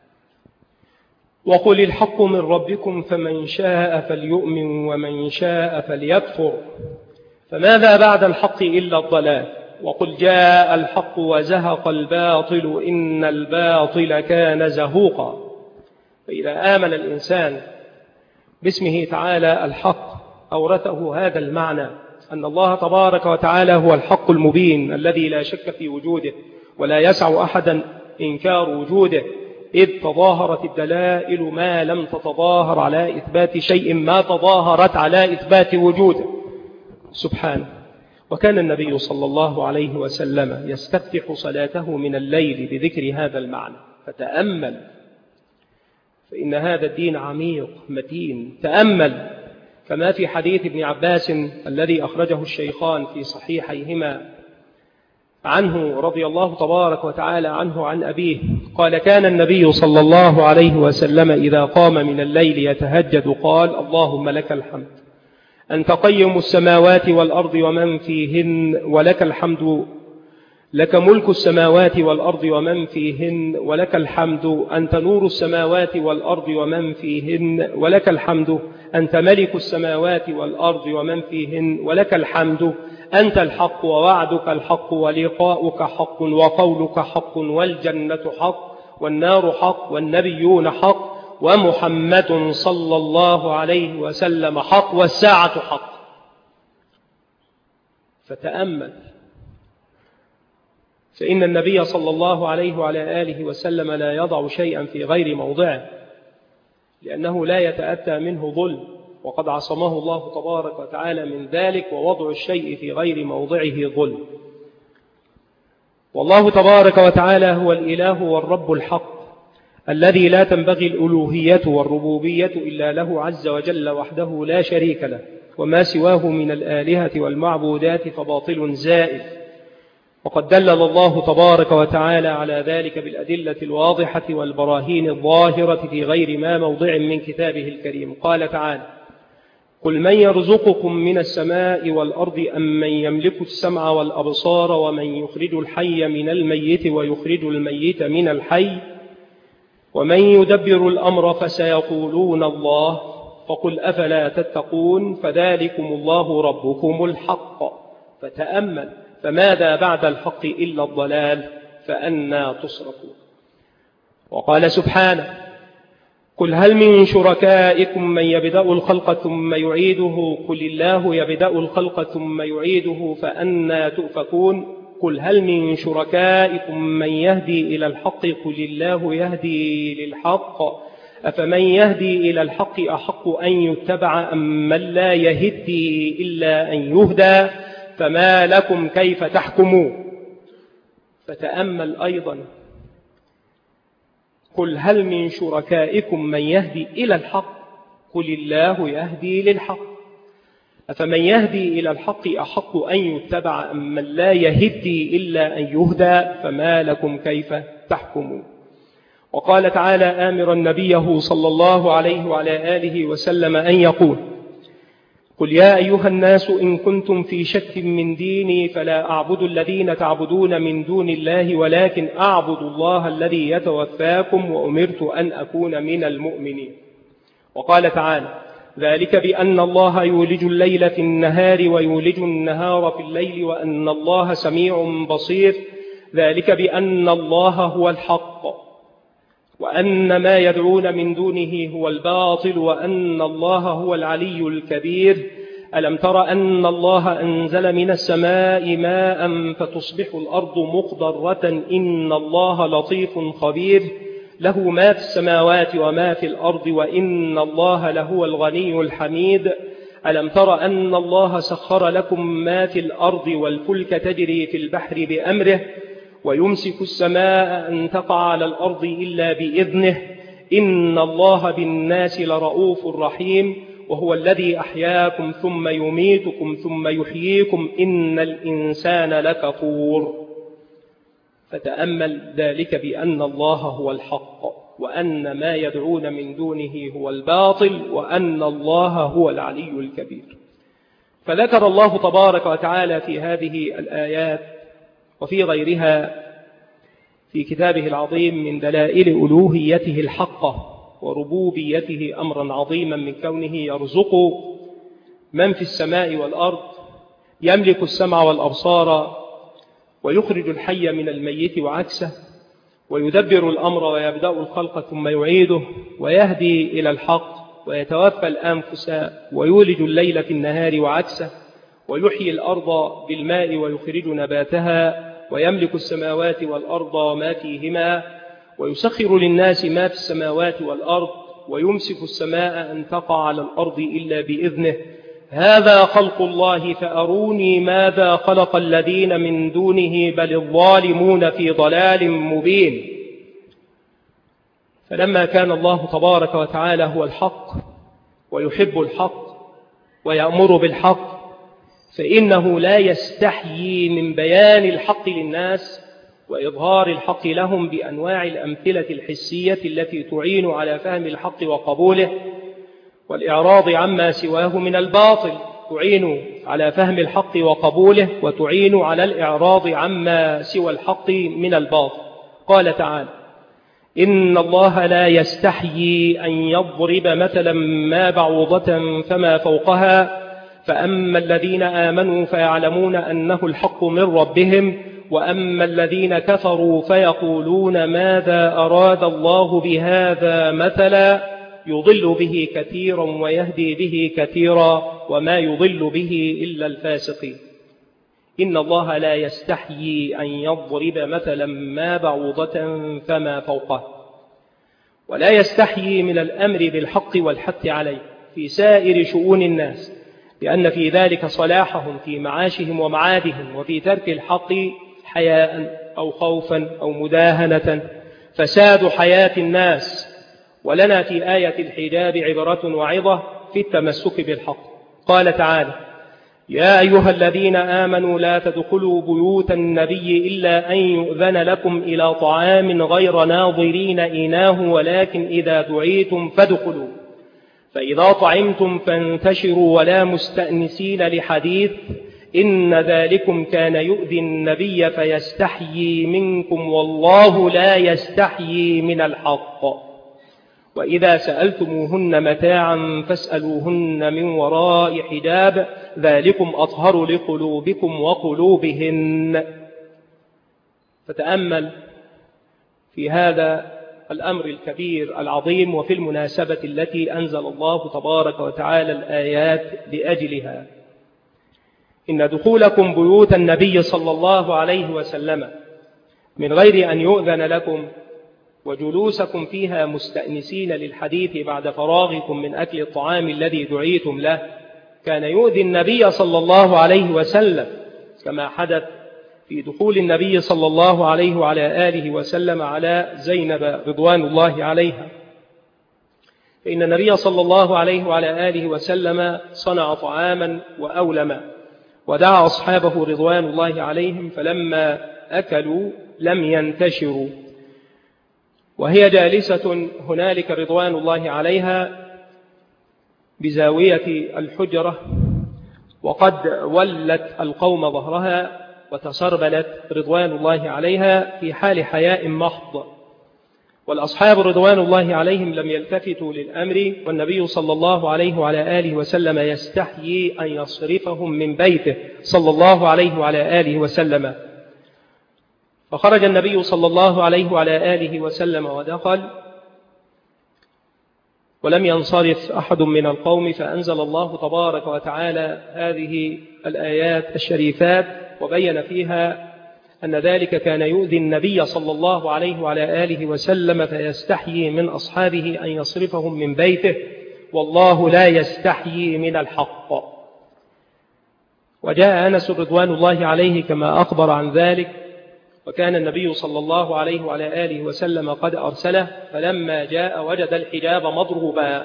S1: وقل الحق من ربكم فمن شاء فليؤمن ومن شاء فليكفر فماذا بعد الحق إلا الضلال. وقل جاء الحق وزهق الباطل إن الباطل كان زهوقا. فإذا آمن الإنسان باسمه تعالى الحق أورثه هذا المعنى أن الله تبارك وتعالى هو الحق المبين الذي لا شك في وجوده ولا يسع أحدا إنكار وجوده، إذ تظاهرت الدلائل ما لم تتظاهر على إثبات شيء ما تظاهرت على إثبات وجوده سبحانه. وكان النبي صلى الله عليه وسلم يستفتح صلاته من الليل بذكر هذا المعنى. فتأمل، فإن هذا الدين عميق متين. تأمل كما في حديث ابن عباس الذي أخرجه الشيخان في صحيحيهما عنه رضي الله تبارك وتعالى عنه عن أبيه قال: كان النبي صلى الله عليه وسلم إذا قام من الليل يتهجد قال: اللهم لك الحمد أنت قيم السماوات والأرض ومن فيهن ولك الحمد، لك ملك السماوات والأرض ومن فيهن ولك الحمد، أنت نور السماوات والأرض ومن فيهن ولك الحمد، أنت ملك السماوات والأرض ومن فيهن ولك الحمد، أنت الحق ووعدك الحق ولقاؤك حق وقولك حق والجنة حق والنار حق والنبيون حق ومحمد صلى الله عليه وسلم حق والساعة حق. فتأمل، فإن النبي صلى الله عليه وعلى آله وسلم لا يضع شيئا في غير موضعه لأنه لا يتأتى منه ظلم، وقد عصمه الله تبارك وتعالى من ذلك، ووضع الشيء في غير موضعه ظلم. والله تبارك وتعالى هو الإله والرب الحق الذي لا تنبغي الألوهية والربوبية إلا له عز وجل وحده لا شريك له، وما سواه من الآلهة والمعبودات فباطل زائل. وقد دلل الله تبارك وتعالى على ذلك بالأدلة الواضحة والبراهين الظاهرة في غير ما موضع من كتابه الكريم. قال تعالى: قل من يرزقكم من السماء والأرض أم من يملك السمع والأبصار ومن يخرج الحي من الميت ويخرج الميت من الحي ومن يدبر الأمر فسيقولون الله فقل أفلا تتقون فذلكم الله ربكم الحق. فتأمل، فماذا بعد الحق إلا الضلال فأنى تصرفون. وقال سبحانه: قل هل من شركائكم من يبدأ الخلق ثم يعيده قل الله يبدأ الخلق ثم يعيده فأنى تؤفكون. قل هل من شركائكم من يهدي إلى الحق قل الله يهدي للحق أفمن يهدي إلى الحق أحق أن يتبع أم من لا يهدي إلا أن يهدى فما لكم كيف تحكمون. فتأمل أيضا: قل هل من شركائكم من يهدي إلى الحق قل الله يهدي للحق أفمن يهدي إلى الحق أحق أن يتبع أم من لا يهدي إلا أن يهدى فما لكم كيف تحكمون. وقال تعالى آمرا نبيه صلى الله عليه وعلى آله وسلم أن يقول: قل يا أيها الناس إن كنتم في شك من ديني فلا أعبد الذين تعبدون من دون الله ولكن أعبد الله الذي يتوفاكم وأمرت أن أكون من المؤمنين. وقال تعالى: ذلك بأن الله يولج الليل في النهار ويولج النهار في الليل وأن الله سميع بصير. ذلك بأن الله هو الحق وأن ما يدعون من دونه هو الباطل وأن الله هو العلي الكبير. ألم تر أن الله أنزل من السماء ماء فتصبح الأرض مخضرة إن الله لطيف خبير له ما في السماوات وما في الأرض وإن الله لهو الغني الحميد. ألم تر أن الله سخر لكم ما في الأرض والفلك تجري في البحر بأمره ويمسك السماء أن تقع على الأرض إلا بإذنه إن الله بالناس لرؤوف رحيم وهو الذي أحياكم ثم يميتكم ثم يحييكم إن الإنسان لكفور. فتأمل ذلك بأن الله هو الحق وأن ما يدعون من دونه هو الباطل وأن الله هو العلي الكبير. فذكر الله تبارك وتعالى في هذه الآيات وفي غيرها في كتابه العظيم من دلائل ألوهيته الحقة وربوبيته أمرا عظيما من كونه يرزق من في السماء والأرض، يملك السمع والأبصار، ويخرج الحي من الميت وعكسه، ويدبر الأمر ويبدأ الخلق ثم يعيده، ويهدي إلى الحق، ويتوفى الأنفس ويولج الليل في النهار وعكسه، ويحيي الأرض بالماء ويخرج نباتها، ويملك السماوات والأرض وما فيهما، ويسخر للناس ما في السماوات والأرض، ويمسك السماء أن تقع على الأرض إلا بإذنه. هذا خلق الله فأروني ماذا خلق الذين من دونه بل الظالمون في ضلال مبين. فلما كان الله تبارك وتعالى هو الحق ويحب الحق ويأمر بالحق، فإنه لا يستحيي من بيان الحق للناس وإظهار الحق لهم بأنواع الأمثلة الحسية التي تعين على فهم الحق وقبوله، والإعراض عما سواه من الباطل تعين على فهم الحق وقبوله، وتعين على الإعراض عما سوى الحق من الباطل. قال تعالى: إن الله لا يستحيي أن يضرب مثلا ما بعوضة فما فوقها، فأما الذين آمنوا فيعلمون أنه الحق من ربهم، وأما الذين كفروا فيقولون ماذا أراد الله بهذا مثلا، يضل به كثيرا ويهدي به كثيرا وما يضل به إلا الفاسقين. إن الله لا يستحيي أن يضرب مثلا ما بعوضة فما فوقه، ولا يستحيي من الأمر بالحق والحث عليه في سائر شؤون الناس، لأن في ذلك صلاحهم في معاشهم ومعادهم، وفي ترك الحق حياء أو خوفا أو مداهنة فساد حياة الناس. ولنا في آية الحجاب عبرة وعظة في التمسك بالحق. قال تعالى: يا أيها الذين آمنوا لا تدخلوا بيوت النبي إلا أن يؤذن لكم إلى طعام غير ناظرين إناه، ولكن إذا دعيتم فادخلوا، فإذا طعمتم فانتشروا ولا مستأنسين لحديث، إن ذلكم كان يؤذي النبي فيستحيي منكم والله لا يستحيي من الحق. وإذا سألتموهن متاعا فاسألوهن من وراء حجاب، ذلكم أطهر لقلوبكم وقلوبهن. فتأمل في هذا الأمر الكبير العظيم وفي المناسبة التي أنزل الله تبارك وتعالى الآيات لأجلها. إن دخولكم بيوت النبي صلى الله عليه وسلم من غير أن يؤذن لكم، وجلوسكم فيها مستأنسين للحديث بعد فراغكم من أكل الطعام الذي دعيتم له، كان يؤذي النبي صلى الله عليه وسلم، كما حدث في دخول النبي صلى الله عليه وعلى آله وسلم على زينب رضوان الله عليها. فإن النبي صلى الله عليه وعلى آله وسلم صنع طعاما وأولما، ودعا أصحابه رضوان الله عليهم، فلما أكلوا لم ينتشروا، وهي جالسة هنالك رضوان الله عليها بزاوية الحجرة، وقد ولت القوم ظهرها وتسربلت رضوان الله عليها في حال حياء محض، والأصحاب رضوان الله عليهم لم يلتفتوا للأمر، والنبي صلى الله عليه وعلى آله وسلم يستحيي أن يصرفهم من بيته صلى الله عليه وعلى آله وسلم. فخرج النبي صلى الله عليه وعلى آله وسلم ودخل، ولم ينصرف أحد من القوم، فأنزل الله تبارك وتعالى هذه الآيات الشريفات، وبين فيها أن ذلك كان يؤذي النبي صلى الله عليه وعلى آله وسلم، فيستحيي من أصحابه أن يصرفهم من بيته، والله لا يستحيي من الحق. وجاء أنس رضوان الله عليه كما أخبر عن ذلك، وكان النبي صلى الله عليه وعلى آله وسلم قد أرسله، فلما جاء وجد الحجاب مضروبا،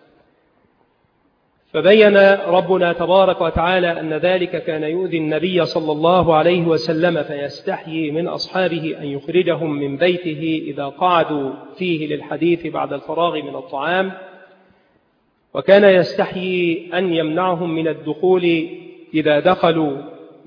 S1: فبين ربنا تبارك وتعالى أن ذلك كان يؤذي النبي صلى الله عليه وسلم، فيستحيي من أصحابه أن يخرجهم من بيته إذا قعدوا فيه للحديث بعد الفراغ من الطعام، وكان يستحيي أن يمنعهم من الدخول إذا دخلوا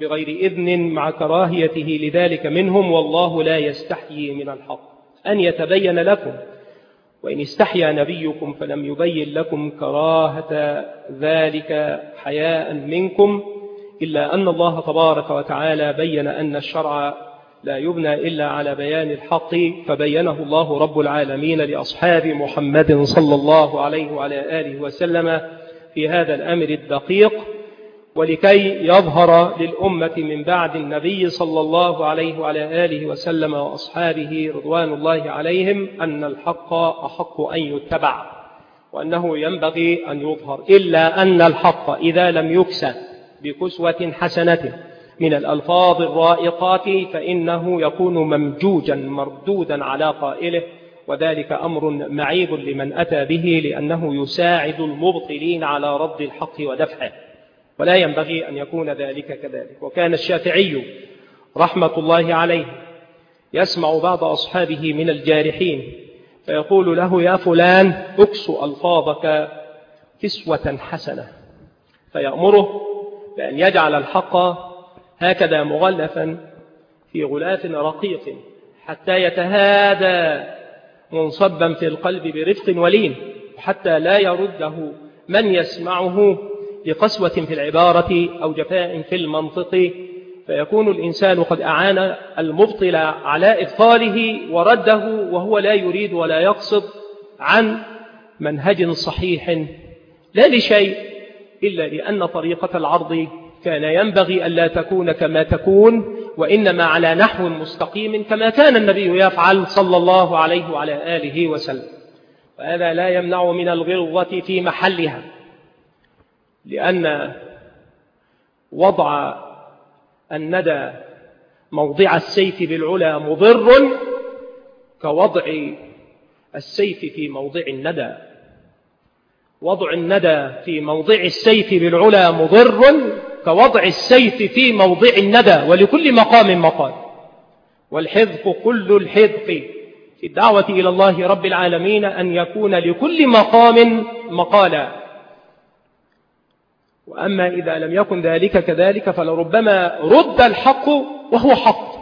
S1: بغير إذن مع كراهيته لذلك منهم، والله لا يستحيي من الحق أن يتبين لكم، وإن استحيا نبيكم فلم يبين لكم كراهة ذلك حياء منكم، إلا أن الله تبارك وتعالى بين أن الشرع لا يبنى إلا على بيان الحق، فبينه الله رب العالمين لأصحاب محمد صلى الله عليه وعلى آله وسلم في هذا الأمر الدقيق، ولكي يظهر للأمة من بعد النبي صلى الله عليه وعلى آله وسلم وأصحابه رضوان الله عليهم أن الحق أحق أن يتبع، وأنه ينبغي أن يظهر، إلا أن الحق إذا لم يكسى بكسوة حسنة من الألفاظ الرائقات فإنه يكون ممجوجا مردودا على قائله، وذلك أمر معيب لمن أتى به، لأنه يساعد المبطلين على رد الحق ودفعه، ولا ينبغي أن يكون ذلك كذلك. وكان الشافعي رحمة الله عليه يسمع بعض أصحابه من الجارحين فيقول له: يا فلان اكس ألفاظك كسوة حسنة، فيأمره بأن يجعل الحق هكذا مغلفا في غلاف رقيق حتى يتهادى منصبا في القلب برفق ولين، حتى لا يرده من يسمعه لقسوة في العبارة أو جفاء في المنطق، فيكون الإنسان قد أعان المبطل على إبطاله ورده وهو لا يريد ولا يقصد عن منهج صحيح، لا لشيء إلا لأن طريقة العرض كان ينبغي ألا تكون كما تكون، وإنما على نحو مستقيم كما كان النبي يفعل صلى الله عليه وعلى آله وسلم. وهذا لا يمنع من الغلظة في محلها، لأن وضع الندى موضع السيف بالعلا مضر كوضع السيف في موضع الندى. وضع الندى في موضع السيف بالعلا مضر كوضع السيف في موضع الندى، ولكل مقام مقال، والحذق كل الحذق في الدعوة إلى الله رب العالمين أن يكون لكل مقام مقالا. وأما إذا لم يكن ذلك كذلك فلربما رد الحق وهو حق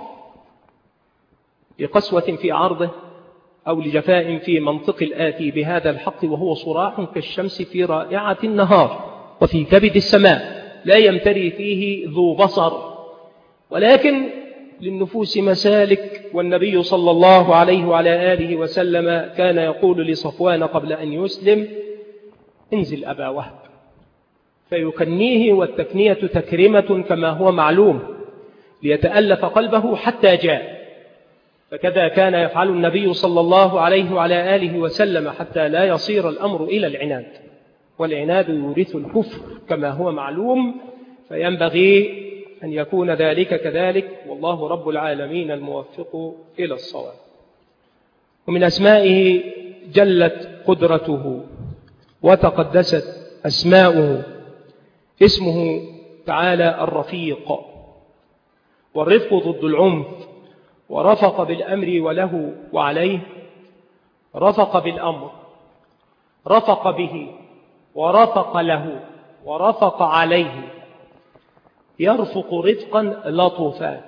S1: لقسوة في عرضه أو لجفاء في منطق الآتي بهذا الحق، وهو صراح كالشمس في رائعة النهار وفي كبد السماء لا يمتري فيه ذو بصر، ولكن للنفوس مسالك. والنبي صلى الله عليه وعلى آله وسلم كان يقول لصفوان قبل أن يسلم: انزل أبا وهب، فيكنيه، والتكنية تكرمة كما هو معلوم، ليتألف قلبه حتى جاء. فكذا كان يفعل النبي صلى الله عليه وعلى آله وسلم حتى لا يصير الأمر إلى العناد، والعناد يورث الكفر كما هو معلوم، فينبغي أن يكون ذلك كذلك، والله رب العالمين الموفق إلى الصواب. ومن أسمائه جلت قدرته وتقدست أسماؤه اسمه تعالى الرفيق، والرفق ضد العنف، ورفق بالأمر وله وعليه، رفق بالأمر، رفق به، ورفق له، ورفق عليه، يرفق رفقا لطفا.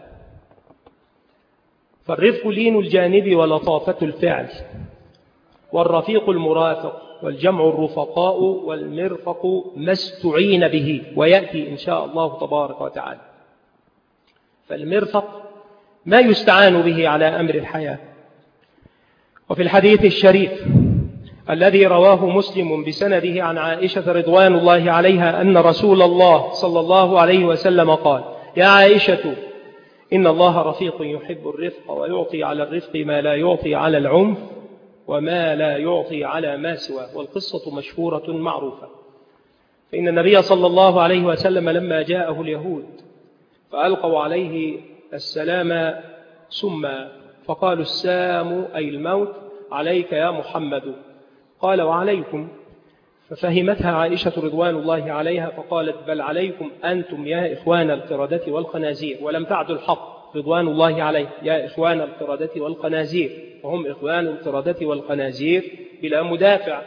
S1: فالرفق لين الجانب ولطافة الفعل، والرفيق المرافق، والجمع الرفقاء، والمرفق ما استعين به، ويأتي إن شاء الله تبارك وتعالى. فالمرفق ما يستعان به على أمر الحياة. وفي الحديث الشريف الذي رواه مسلم بسنده عن عائشة رضوان الله عليها أن رسول الله صلى الله عليه وسلم قال: يا عائشة إن الله رفيق يحب الرفق، ويعطي على الرفق ما لا يعطي على العنف، وما لا يعطي على ما سواه. والقصة مشهورة معروفة. فإن النبي صلى الله عليه وسلم لما جاءه اليهود فألقوا عليه السلام سما، فقالوا: السام أي الموت عليك يا محمد. قال: وعليكم. ففهمتها عائشة رضوان الله عليها فقالت: بل عليكم أنتم يا إخوان القردة والخنازير. ولم تعد الحق رضوان الله عليه: يا إخوان القردة والخنازير، وهم إخوان القردة والخنازير بلا مدافع،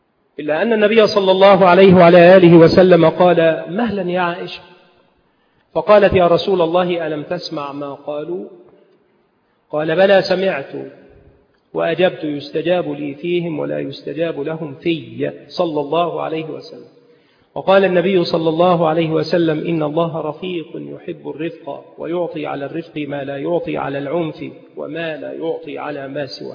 S1: إلا أن النبي صلى الله عليه وعلى آله وسلم قال: مهلا يا عائشة، فقالت يا رسول الله ألم تسمع ما قالوا؟ قال بلى سمعت وأجبت يستجاب لي فيهم ولا يستجاب لهم في صلى الله عليه وسلم. وقال النبي صلى الله عليه وسلم إن الله رفيق يحب الرفق ويعطي على الرفق ما لا يعطي على العنف وما لا يعطي على ما سواه.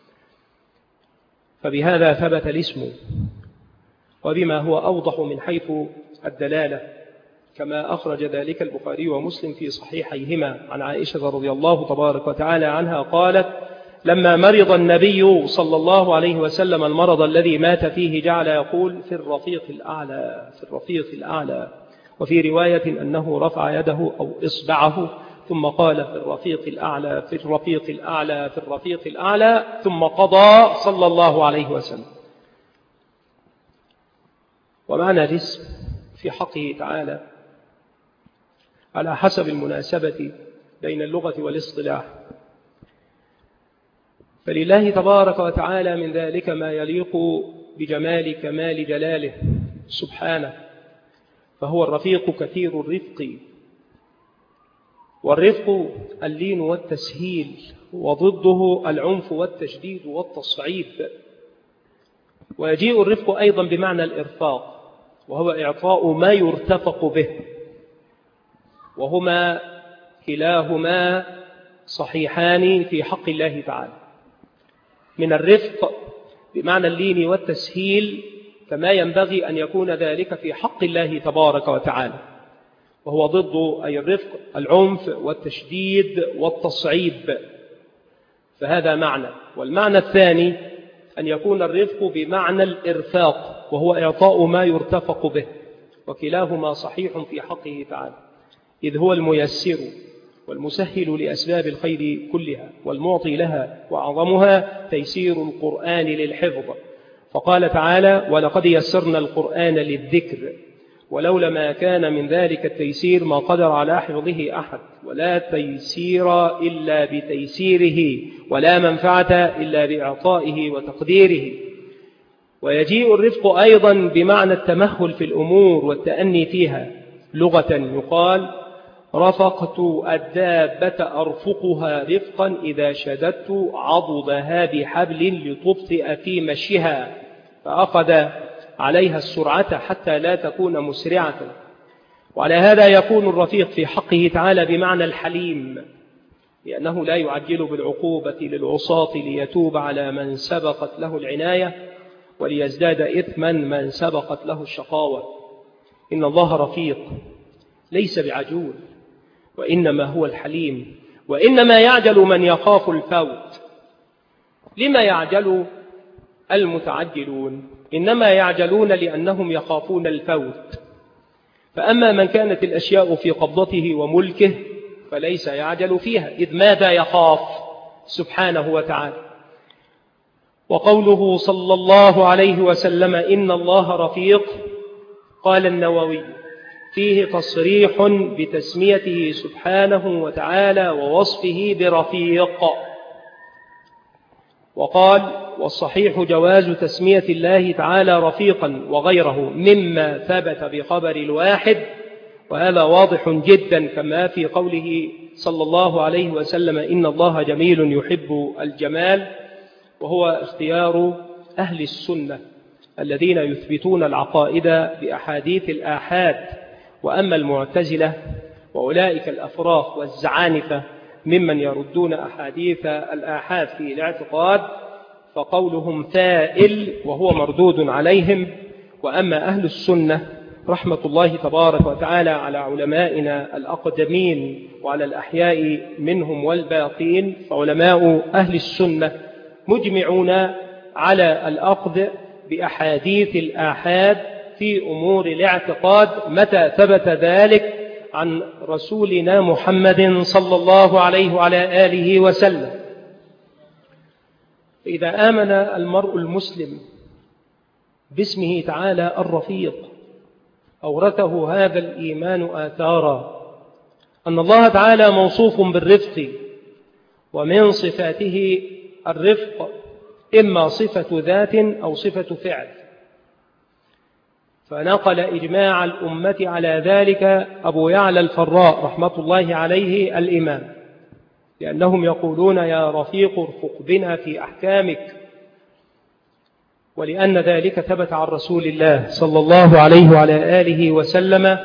S1: فبهذا ثبت الاسم وبما هو أوضح من حيث الدلالة كما أخرج ذلك البخاري ومسلم في صحيحيهما عن عائشة رضي الله تبارك وتعالى عنها قالت لما مرض النبي صلى الله عليه وسلم المرض الذي مات فيه جعل يقول في الرفيق الأعلى في الرفيق الأعلى، وفي رواية أنه رفع يده أو إصبعه ثم قال في الرفيق الأعلى في الرفيق الأعلى في الرفيق الأعلى ثم قضى صلى الله عليه وسلم. ومعنى الاسم في حقه تعالى على حسب المناسبة بين اللغة والاصطلاح، فلله تبارك وتعالى من ذلك ما يليق بجمال كمال جلاله سبحانه، فهو الرفيق كثير الرفق، والرفق اللين والتسهيل، وضده العنف والتشديد والتصعيب. ويجيء الرفق أيضا بمعنى الإرفاق، وهو إعطاء ما يرتفق به، وهما كلاهما صحيحان في حق الله تعالى. من الرفق بمعنى اللين والتسهيل كما ينبغي أن يكون ذلك في حق الله تبارك وتعالى، وهو ضد أي الرفق العنف والتشديد والتصعيب، فهذا معنى. والمعنى الثاني أن يكون الرفق بمعنى الإرفاق، وهو إعطاء ما يرتفق به، وكلاهما صحيح في حقه تعالى، إذ هو الميسر والمسهل لأسباب الخير كلها والمعطي لها، وأعظمها تيسير القرآن للحفظ. فقال تعالى ولقد يسرنا القرآن للذكر ولولا ما كان من ذلك التيسير ما قدر على حفظه أحد، ولا تيسير إلا بتيسيره، ولا منفعة إلا بإعطائه وتقديره. ويجيء الرفق أيضا بمعنى التمهل في الأمور والتأني فيها. لغة يقال رفقت الدابة أرفقها رفقا إذا شددت عضدها بحبل لتبطئ في مشيها فأخذ عليها السرعة حتى لا تكون مسرعة. وعلى هذا يكون الرفيق في حقه تعالى بمعنى الحليم، لأنه لا يعجل بالعقوبة للعصاة ليتوب على من سبقت له العناية وليزداد إثما من سبقت له الشقاوة. إن الله رفيق ليس بعجول، وإنما هو الحليم. وإنما يعجل من يخاف الفوت. لما يعجل المتعجلون؟ إنما يعجلون لأنهم يخافون الفوت. فأما من كانت الأشياء في قبضته وملكه فليس يعجل فيها، إذ ماذا يخاف سبحانه وتعالى. وقوله صلى الله عليه وسلم إن الله رفيق، قال النووي فيه تصريح بتسميته سبحانه وتعالى ووصفه برفيق. وقال والصحيح جواز تسمية الله تعالى رفيقا وغيره مما ثبت بخبر الواحد، وهذا واضح جدا كما في قوله صلى الله عليه وسلم إن الله جميل يحب الجمال، وهو اختيار أهل السنة الذين يثبتون العقائد بأحاديث الآحاد. وأما المعتزلة وأولئك الأفراخ والزعانفة ممن يردون أحاديث الآحاد في الاعتقاد فقولهم ثائل وهو مردود عليهم. وأما أهل السنة رحمة الله تبارك وتعالى على علمائنا الأقدمين وعلى الأحياء منهم والباقين، فعلماء أهل السنة مجمعون على الأخذ بأحاديث الآحاد في أمور الاعتقاد متى ثبت ذلك عن رسولنا محمد صلى الله عليه وعلى آله وسلم. إذا آمن المرء المسلم باسمه تعالى الرفيق أورثه هذا الإيمان آثارا أن الله تعالى موصوف بالرفق، ومن صفاته الرفق إما صفة ذات أو صفة فعل. فنقل إجماع الأمة على ذلك أبو يعلى الفراء رحمة الله عليه الإمام، لأنهم يقولون يا رفيق ارفق بنا في أحكامك، ولأن ذلك ثبت عن رسول الله صلى الله عليه وعلى آله وسلم.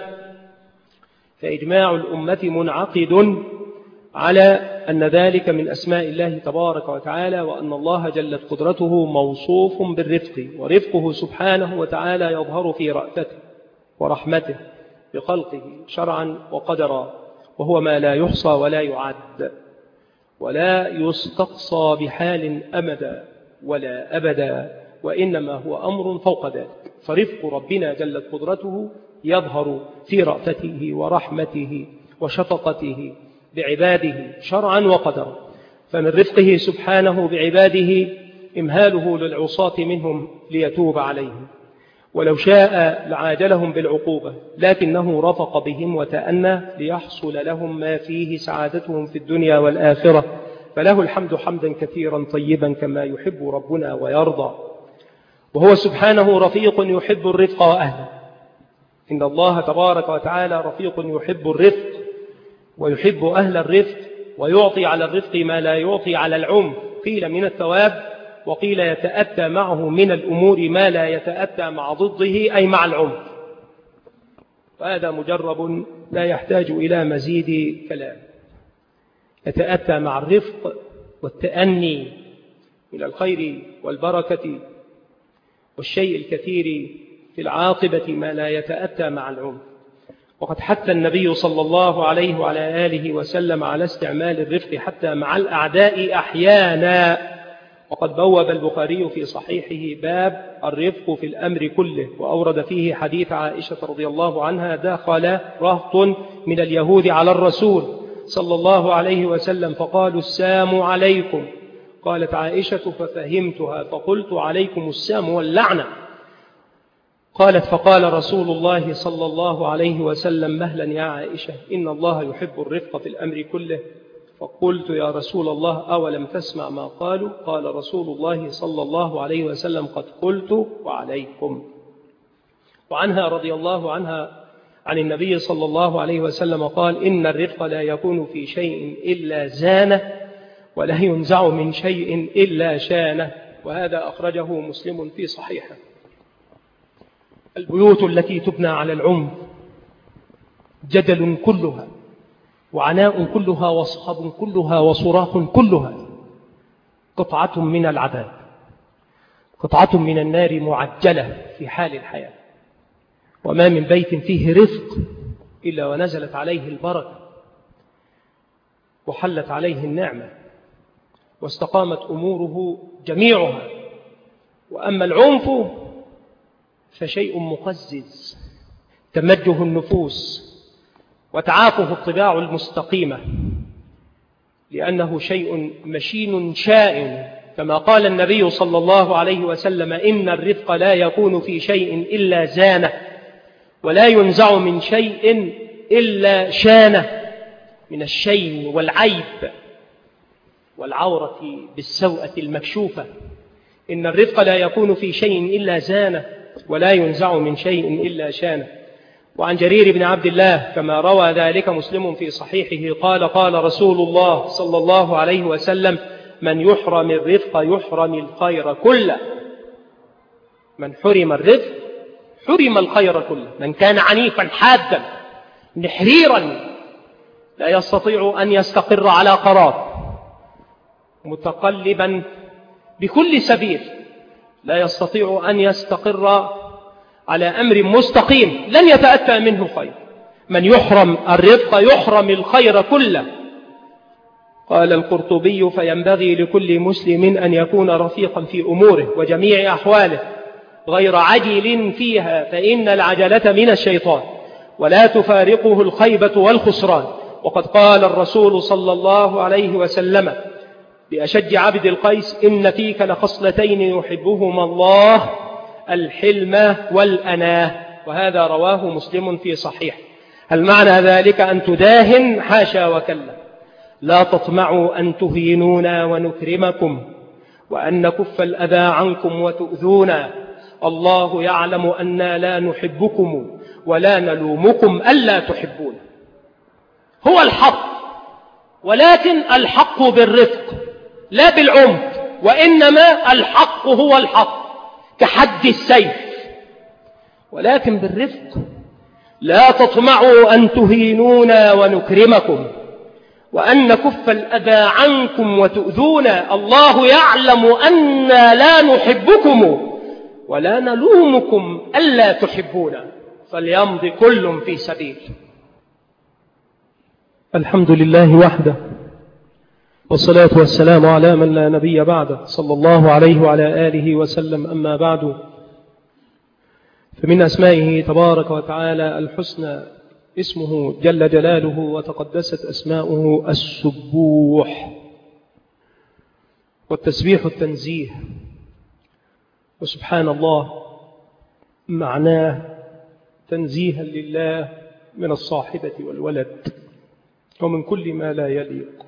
S1: فإجماع الأمة منعقد على أن ذلك من أسماء الله تبارك وتعالى، وأن الله جلت قدرته موصوف بالرفق، ورفقه سبحانه وتعالى يظهر في رأفته ورحمته بخلقه شرعا وقدرا، وهو ما لا يحصى ولا يعد ولا يستقصى بحال أمدا ولا أبدا، وإنما هو أمر فوق ذلك. فرفق ربنا جلت قدرته يظهر في رأفته ورحمته وشفقته بعباده شرعا وقدرا. فمن رفقه سبحانه بعباده إمهاله للعصاة منهم ليتوب عليهم، ولو شاء لعاجلهم بالعقوبة، لكنه رفق بهم وتأنى ليحصل لهم ما فيه سعادتهم في الدنيا والآخرة. فله الحمد حمدا كثيرا طيبا كما يحب ربنا ويرضى. وهو سبحانه رفيق يحب الرفق وأهله. إن الله تبارك وتعالى رفيق يحب الرفق ويحب أهل الرفق، ويعطي على الرفق ما لا يعطي على العنف، قيل من الثواب، وقيل يتأتى معه من الأمور ما لا يتأتى مع ضده أي مع العنف. وهذا مجرب لا يحتاج إلى مزيد كلام. يتأتى مع الرفق والتأني إلى الخير والبركة والشيء الكثير في العاقبة ما لا يتأتى مع العنف. وقد حث النبي صلى الله عليه وعلى آله وسلم على استعمال الرفق حتى مع الأعداء أحيانا. وقد بوب البخاري في صحيحه باب الرفق في الأمر كله، وأورد فيه حديث عائشة رضي الله عنها: دخل رهط من اليهود على الرسول صلى الله عليه وسلم فقالوا السام عليكم. قالت عائشة ففهمتها فقلت عليكم السام واللعنة. قالت فقال رسول الله صلى الله عليه وسلم: مهلا يا عائشة، إن الله يحب الرفق في الأمر كله. فقلت يا رسول الله أولم تسمع ما قالوا؟ قال رسول الله صلى الله عليه وسلم: قد قلت وعليكم. وعنها رضي الله عنها عن النبي صلى الله عليه وسلم قال: إن الرفق لا يكون في شيء إلا زانه، ولا ينزع من شيء إلا شانه. وهذا أخرجه مسلم في صحيحه. البيوت التي تبنى على العنف جدل كلها، وعناء كلها، وصخب كلها، وصراخ كلها، قطعة من العذاب، قطعة من النار معجلة في حال الحياة. وما من بيت فيه رفق إلا ونزلت عليه البركة وحلت عليه النعمة واستقامت أموره جميعها. وأما العنف فشيء مقزز تمجه النفوس وتعافه الطباع المستقيمة، لأنه شيء مشين شائن، كما قال النبي صلى الله عليه وسلم: إن الرفق لا يكون في شيء إلا زانه، ولا ينزع من شيء إلا شانه، من الشين والعيب والعورة بالسوءة المكشوفة. إن الرفق لا يكون في شيء إلا زانه، ولا ينزع من شيء إلا شانه. وعن جرير بن عبد الله كما روى ذلك مسلم في صحيحه قال: قال رسول الله صلى الله عليه وسلم: من يحرم الرفق يحرم الخير كله. من حرم الرفق حرم الخير كله. من كان عنيفا حادا نحريرا لا يستطيع أن يستقر على قرار، متقلبا بكل سبيل لا يستطيع أن يستقر على أمر مستقيم، لن يتأتى منه خير. من يحرم الرفق يحرم الخير كله. قال القرطبي: فينبغي لكل مسلم أن يكون رفيقا في أموره وجميع أحواله، غير عجل فيها، فإن العجلة من الشيطان، ولا تفارقه الخيبة والخسران. وقد قال الرسول صلى الله عليه وسلم بأشج عبد القيس: إن فيك لخصلتين يحبهما الله، الحلم والأناه. وهذا رواه مسلم في صحيح. هل معنى ذلك أن تداهن؟ حاشا وكلا. لا تطمعوا أن تهينونا ونكرمكم، وأن نكف الأذى عنكم وتؤذونا، الله يعلم أننا لا نحبكم ولا نلومكم ألا تحبون. هو الحق، ولكن الحق بالرفق لا بالعنف، وإنما الحق هو الحق كحد السيف، ولكن بالرفق. لا تطمعوا أن تهينونا ونكرمكم وأن نكف الأذى عنكم وتؤذونا. الله يعلم أننا لا نحبكم ولا نلومكم ألا تحبونا، فليمضي كل في سبيل. الحمد لله وحده، والصلاة والسلام على من لا نبي بعده، صلى الله عليه وعلى آله وسلم. أما بعد، فمن أسمائه تبارك وتعالى الحسنى اسمه جل جلاله وتقدست أسماؤه السبوح، والتسبيح التنزيه. وسبحان الله معناه تنزيها لله من الصاحبة والولد ومن كل ما لا يليق،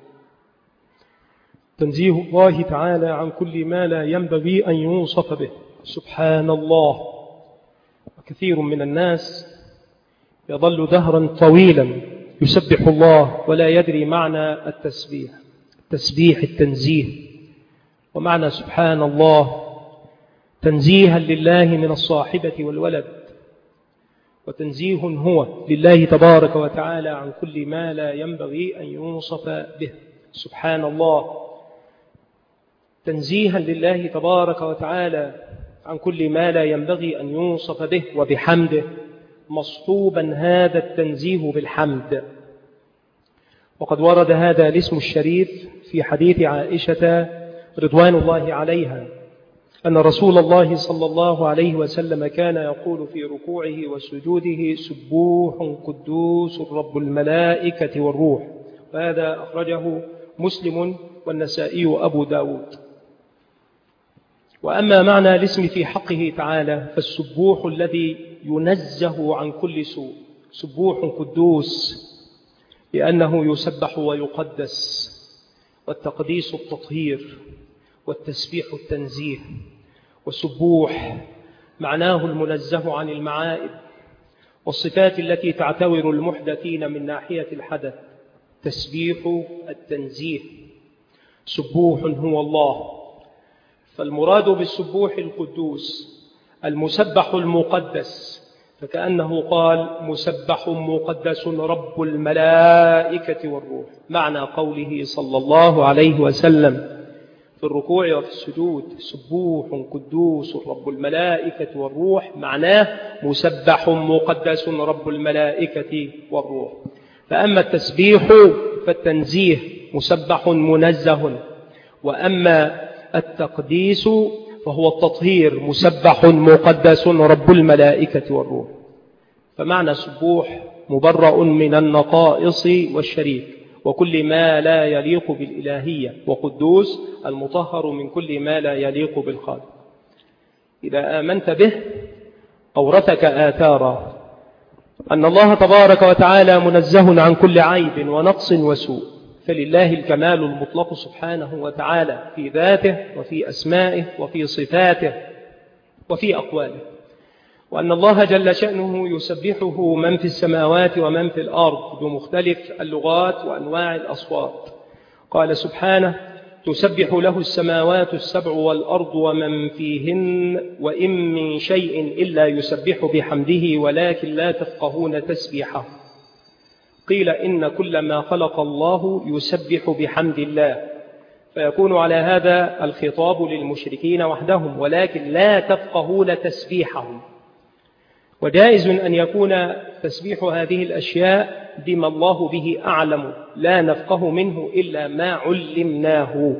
S1: تنزيه الله تعالى عن كل ما لا ينبغي أن يوصف به. سبحان الله. وكثير من الناس يظل دهرا طويلا يسبح الله ولا يدري معنى التسبيح. التسبيح التنزيه، ومعنى سبحان الله تنزيها لله من الصاحبة والولد، وتنزيه هو لله تبارك وتعالى عن كل ما لا ينبغي أن يوصف به. سبحان الله تنزيها لله تبارك وتعالى عن كل ما لا ينبغي أن يوصف به وبحمده، مصحوبا هذا التنزيه بالحمد. وقد ورد هذا الاسم الشريف في حديث عائشة رضوان الله عليها أن رسول الله صلى الله عليه وسلم كان يقول في ركوعه وسجوده: سبوح قدوس رب الملائكة والروح. وهذا أخرجه مسلم والنسائي وأبو داود. وأما معنى الاسم في حقه تعالى فالسبوح الذي ينزه عن كل سوء. سبوح قدوس لأنه يسبح ويقدس، والتقديس التطهير، والتسبيح التنزيه. وسبوح معناه المنزه عن المعائب والصفات التي تعتبر المحدثين من ناحية الحدث. تسبيح التنزيه. سبوح هو الله، فالمراد بالسبوح القدوس المسبح المقدس، فكأنه قال: مسبح مقدس رب الملائكة والروح. معنى قوله صلى الله عليه وسلم في الركوع وفي السجود: سبوح قدوس رب الملائكة والروح، معناه مسبح مقدس رب الملائكة والروح. فأما التسبيح فالتنزيه مسبح منزه، وأما التقديس فهو التطهير مسبح مقدس رب الملائكة والروح. فمعنى سبوح مبرأ من النقائص والشريك وكل ما لا يليق بالإلهية، وقدوس المطهر من كل ما لا يليق بالخالق. إذا آمنت به أورثك آثارا أن الله تبارك وتعالى منزه عن كل عيب ونقص وسوء، فلله الكمال المطلق سبحانه وتعالى في ذاته وفي أسمائه وفي صفاته وفي أقواله، وأن الله جل شأنه يسبحه من في السماوات ومن في الأرض بمختلف اللغات وأنواع الأصوات. قال سبحانه: تسبح له السماوات السبع والأرض ومن فيهن وإن من شيء إلا يسبح بحمده ولكن لا تفقهون تسبيحه. قيل إن كل ما خلق الله يسبح بحمد الله، فيكون على هذا الخطاب للمشركين وحدهم، ولكن لا تفقهون تسبيحهم. وجائز أن يكون تسبيح هذه الأشياء بما الله به أعلم، لا نفقه منه إلا ما علمناه.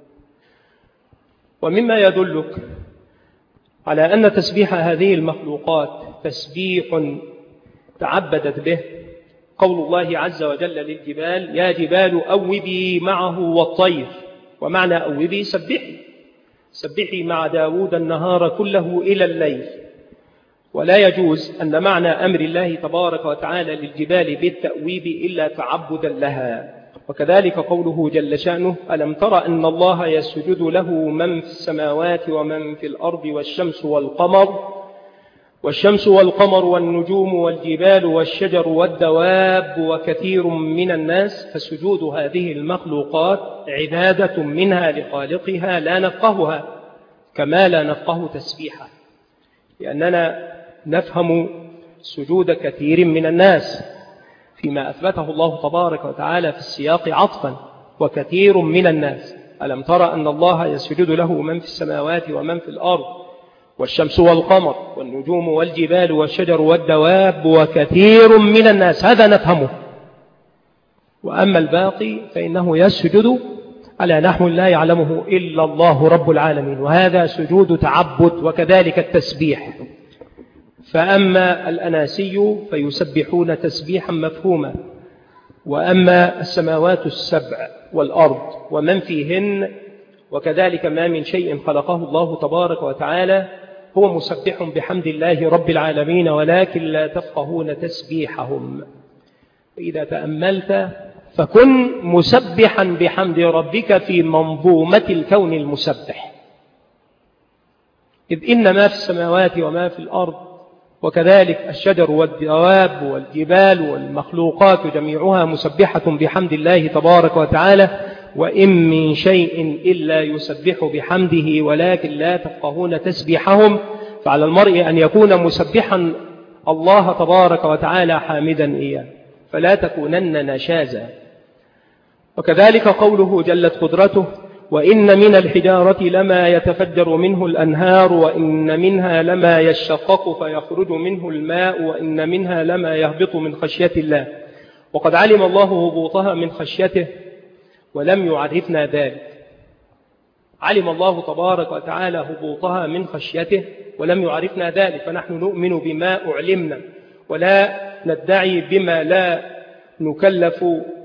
S1: ومما يدلك على أن تسبيح هذه المخلوقات تسبيح تعبدت به قول الله عز وجل للجبال: يا جبال أوبي معه والطير. ومعنى أوبي سبحي، سبحي مع داود النهار كله إلى الليل. ولا يجوز أن معنى أمر الله تبارك وتعالى للجبال بالتأويب إلا تعبدا لها. وكذلك قوله جل شأنه: ألم تر أن الله يسجد له من في السماوات ومن في الأرض والشمس والقمر والشمس والقمر والنجوم والجبال والشجر والدواب وكثير من الناس. فسجود هذه المخلوقات عبادة منها لخالقها لا نفقهها، كما لا نفقه تسبيحها، لأننا نفهم سجود كثير من الناس فيما أثبته الله تبارك وتعالى في السياق عطفا: وكثير من الناس. ألم ترى أن الله يسجد له من في السماوات ومن في الأرض والشمس والقمر والنجوم والجبال والشجر والدواب وكثير من الناس، هذا نفهمه. وأما الباقي فإنه يسجد على نحو لا يعلمه إلا الله رب العالمين، وهذا سجود تعبد، وكذلك التسبيح. فأما الأناسي فيسبحون تسبيحا مفهوما، وأما السماوات السبع والأرض ومن فيهن وكذلك ما من شيء خلقه الله تبارك وتعالى هو مسبح بحمد الله رب العالمين، ولكن لا تفقهون تسبيحهم. إذا تأملت فكن مسبحا بحمد ربك في منظومة الكون المسبح، إذ إن ما في السماوات وما في الأرض وكذلك الشجر والدواب والجبال والمخلوقات جميعها مسبحة بحمد الله تبارك وتعالى، وإن من شيء إلا يسبح بحمده ولكن لا تفقهون تسبيحهم. فعلى المرء أن يكون مسبحا الله تبارك وتعالى حامدا إياه، فلا تكونن نشازا. وكذلك قوله جلت قدرته: وإن من الحجارة لما يتفجر منه الأنهار وإن منها لما يشقق فيخرج منه الماء وإن منها لما يهبط من خشية الله. وقد علم الله هبوطها من خشيته ولم يعرفنا ذلك. علم الله تبارك وتعالى هبوطها من خشيته ولم يعرفنا ذلك، فنحن نؤمن بما أعلمنا ولا ندعي بما لا نكلف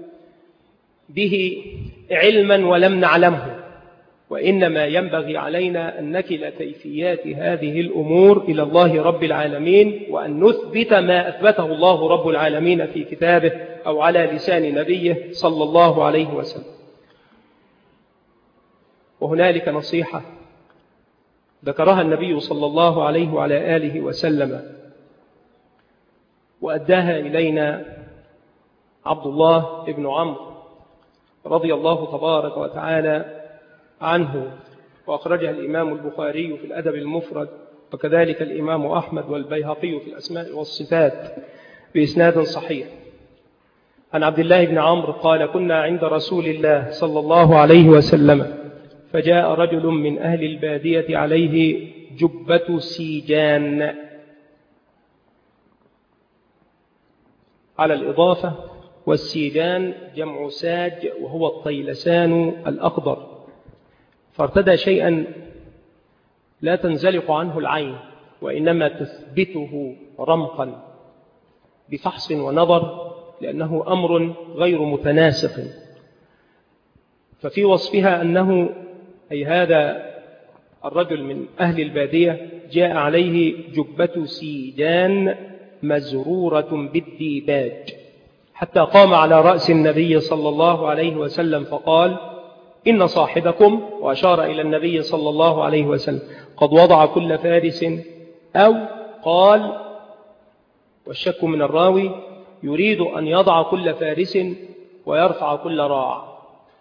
S1: به علما ولم نعلمه، وإنما ينبغي علينا أن نكل كيفيات هذه الأمور إلى الله رب العالمين، وأن نثبت ما أثبته الله رب العالمين في كتابه أو على لسان نبيه صلى الله عليه وسلم. وهنالك نصيحة ذكرها النبي صلى الله عليه وعلى آله وسلم وأداها إلينا عبد الله بن عمرو رضي الله تبارك وتعالى عنه، وأخرجها الإمام البخاري في الأدب المفرد، وكذلك الإمام أحمد والبيهقي في الأسماء والصفات بإسناد صحيح. عن عبد الله بن عمرو قال: كنا عند رسول الله صلى الله عليه وسلم فجاء رجل من أهل البادية عليه جبة سيجان، على الإضافة، والسيجان جمع ساج وهو الطيلسان الأخضر، فارتدى شيئا لا تنزلق عنه العين وإنما تثبته رمقا بفحص ونظر، لأنه أمر غير متناسق. ففي وصفها أنه أي هذا الرجل من أهل البادية جاء عليه جبة سيجان مزرورة بالديباج، حتى قام على رأس النبي صلى الله عليه وسلم فقال: إن صاحبكم، وأشار إلى النبي صلى الله عليه وسلم، قد وضع كل فارس، أو قال، والشك من الراوي، يريد أن يضع كل فارس ويرفع كل راع.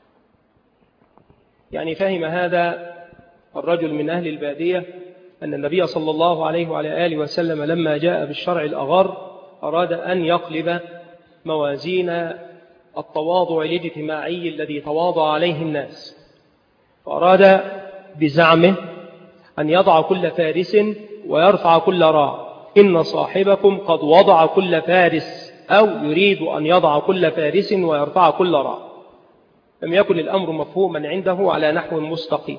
S1: يعني فهم هذا الرجل من أهل البادية أن النبي صلى الله عليه وعلى آله وسلم لما جاء بالشرع الأغر أراد أن يقلب موازين التواضع الاجتماعي الذي تواضع عليه الناس، فأراد بزعمه أن يضع كل فارس ويرفع كل راع. إن صاحبكم قد وضع كل فارس، أو يريد أن يضع كل فارس ويرفع كل راع. لم يكن الأمر مفهوما عنده على نحو مستقيم،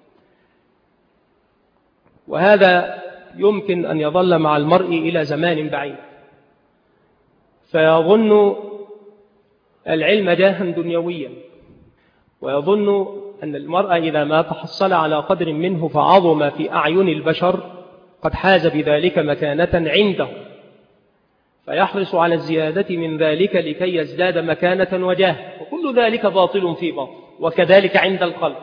S1: وهذا يمكن أن يظل مع المرء إلى زمان بعيد، فيظن العلم جاها دنيويا، ويظن أن المرء إذا ما تحصل على قدر منه فعظم في أعين البشر قد حاز بذلك مكانة عنده، فيحرص على الزيادة من ذلك لكي يزداد مكانة وجاه. وكل ذلك باطل في باطل، وكذلك عند القلب.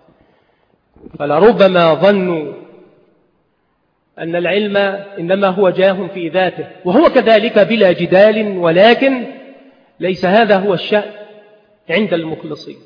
S1: فلربما ظنوا أن العلم إنما هو جاه في ذاته، وهو كذلك بلا جدال، ولكن ليس هذا هو الشأن عند المخلصين.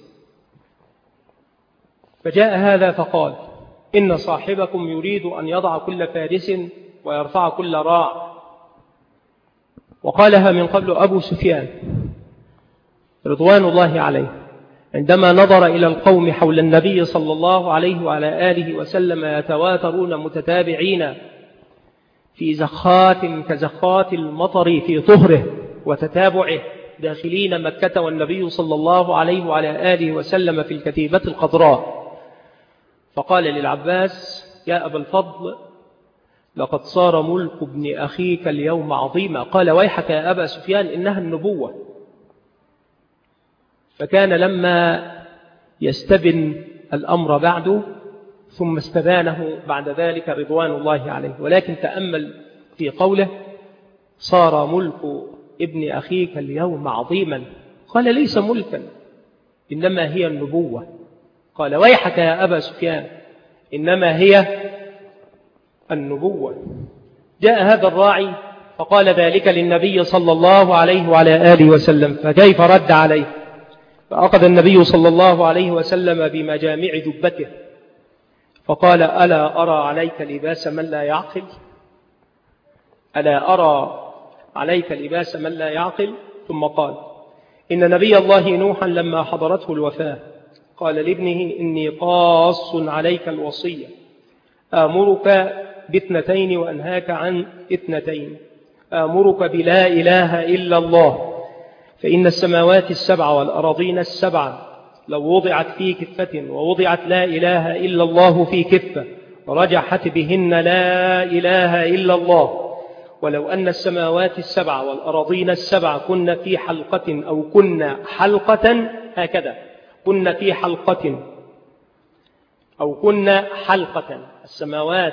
S1: فجاء هذا فقال: إن صاحبكم يريد أن يضع كل فارس ويرفع كل راع. وقالها من قبل أبو سفيان رضوان الله عليه عندما نظر إلى القوم حول النبي صلى الله عليه وعلى آله وسلم يتواترون متتابعين في زخات كزخات المطر في طهره وتتابعه داخلين مكة، والنبي صلى الله عليه وعلى آله وسلم في الكتيبة الخضراء. فقال للعباس: يا أبا الفضل، لقد صار ملك ابن أخيك اليوم عظيما. قال: ويحك يا أبا سفيان، إنها النبوة. فكان لما يستبن الأمر بعده ثم استبانه بعد ذلك رضوان الله عليه. ولكن تأمل في قوله: صار ملك ابن أخيك اليوم عظيما. قال: ليس ملكا، إنما هي النبوة. قال: ويحك يا أبا سفيان، إنما هي النبوة. جاء هذا الراعي فقال ذلك للنبي صلى الله عليه وعلى آله وسلم، فكيف رد عليه؟ فأخذ النبي صلى الله عليه وسلم بمجامع جبته فقال: ألا أرى عليك لباس من لا يعقل؟ ألا أرى عليك لباس من لا يعقل؟ ثم قال: إن نبي الله نوحا لما حضرته الوفاة قال لابنه: إني قاص عليك الوصية، آمرك باثنتين وأنهاك عن اثنتين. آمرك بلا إله إلا الله، فإن السماوات السبع والأراضين السبع لو وضعت في كفة ووضعت لا إله إلا الله في كفة رجحت بهن لا إله إلا الله. ولو أن السماوات السبع والأراضين السبع كن في حلقة أو كن حلقة هكذا كن في حلقة أو كن حلقة السماوات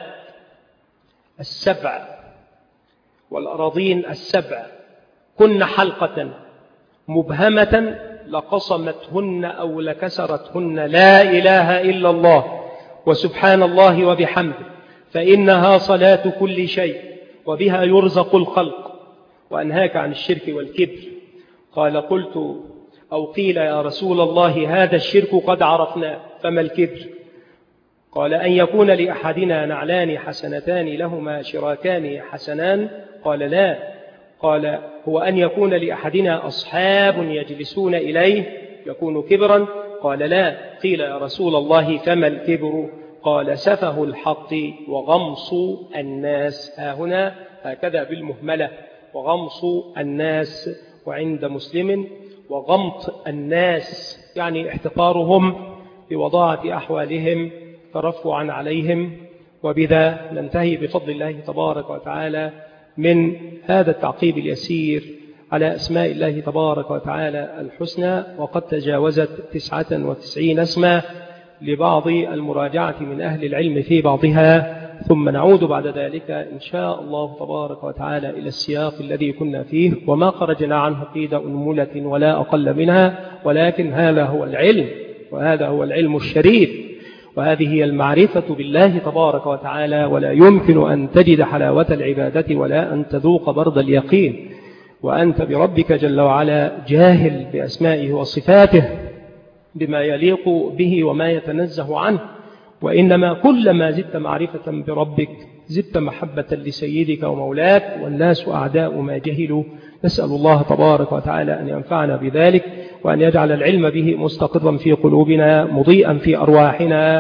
S1: السبع والأراضين السبع كن حلقة مبهمة لقصمتهن أو لكسرتهن لا إله إلا الله وسبحان الله وبحمده، فإنها صلاة كل شيء وبها يرزق الخلق. وأنهاك عن الشرك والكبر. قال: قلت أو قيل يا رسول الله هذا الشرك قد عرفنا، فما الكبر؟ قال: أن يكون لأحدنا نعلان حسنتان لهما شراكان حسنان. قال: لا. قال: هو أن يكون لأحدنا أصحاب يجلسون إليه يكون كبرا. قال: لا. قيل يا رسول الله فما الكبر؟ قال: سفه الحق وغمص الناس. ها هنا هكذا بالمهملة: وغمص الناس. وعند مسلم: وغمط الناس، يعني احتقارهم بوضاعة أحوالهم ترفعا عليهم. وبذا ننتهي بفضل الله تبارك وتعالى من هذا التعقيب اليسير على أسماء الله تبارك وتعالى الحسنى، وقد تجاوزت تسعة وتسعين اسما لبعض المراجعة من أهل العلم في بعضها، ثم نعود بعد ذلك إن شاء الله تبارك وتعالى إلى السياق الذي كنا فيه، وما خرجنا عنه قيد أنملة ولا أقل منها، ولكن هذا هو العلم، وهذا هو العلم الشريف، وهذه هي المعرفة بالله تبارك وتعالى. ولا يمكن أن تجد حلاوة العبادة ولا أن تذوق برد اليقين وأنت بربك جل وعلا جاهل بأسمائه وصفاته بما يليق به وما يتنزه عنه. وإنما كلما زدت معرفة بربك زدت محبة لسيدك ومولاك، والناس أعداء ما جهلوا. نسأل الله تبارك وتعالى أن ينفعنا بذلك، وأن يجعل العلم به مستقرا في قلوبنا، مضيئا في أرواحنا،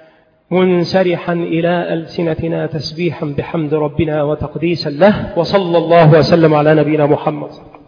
S1: منسرحا إلى ألسنتنا، تسبيحا بحمد ربنا وتقديسا له. وصلى الله وسلم على نبينا محمد.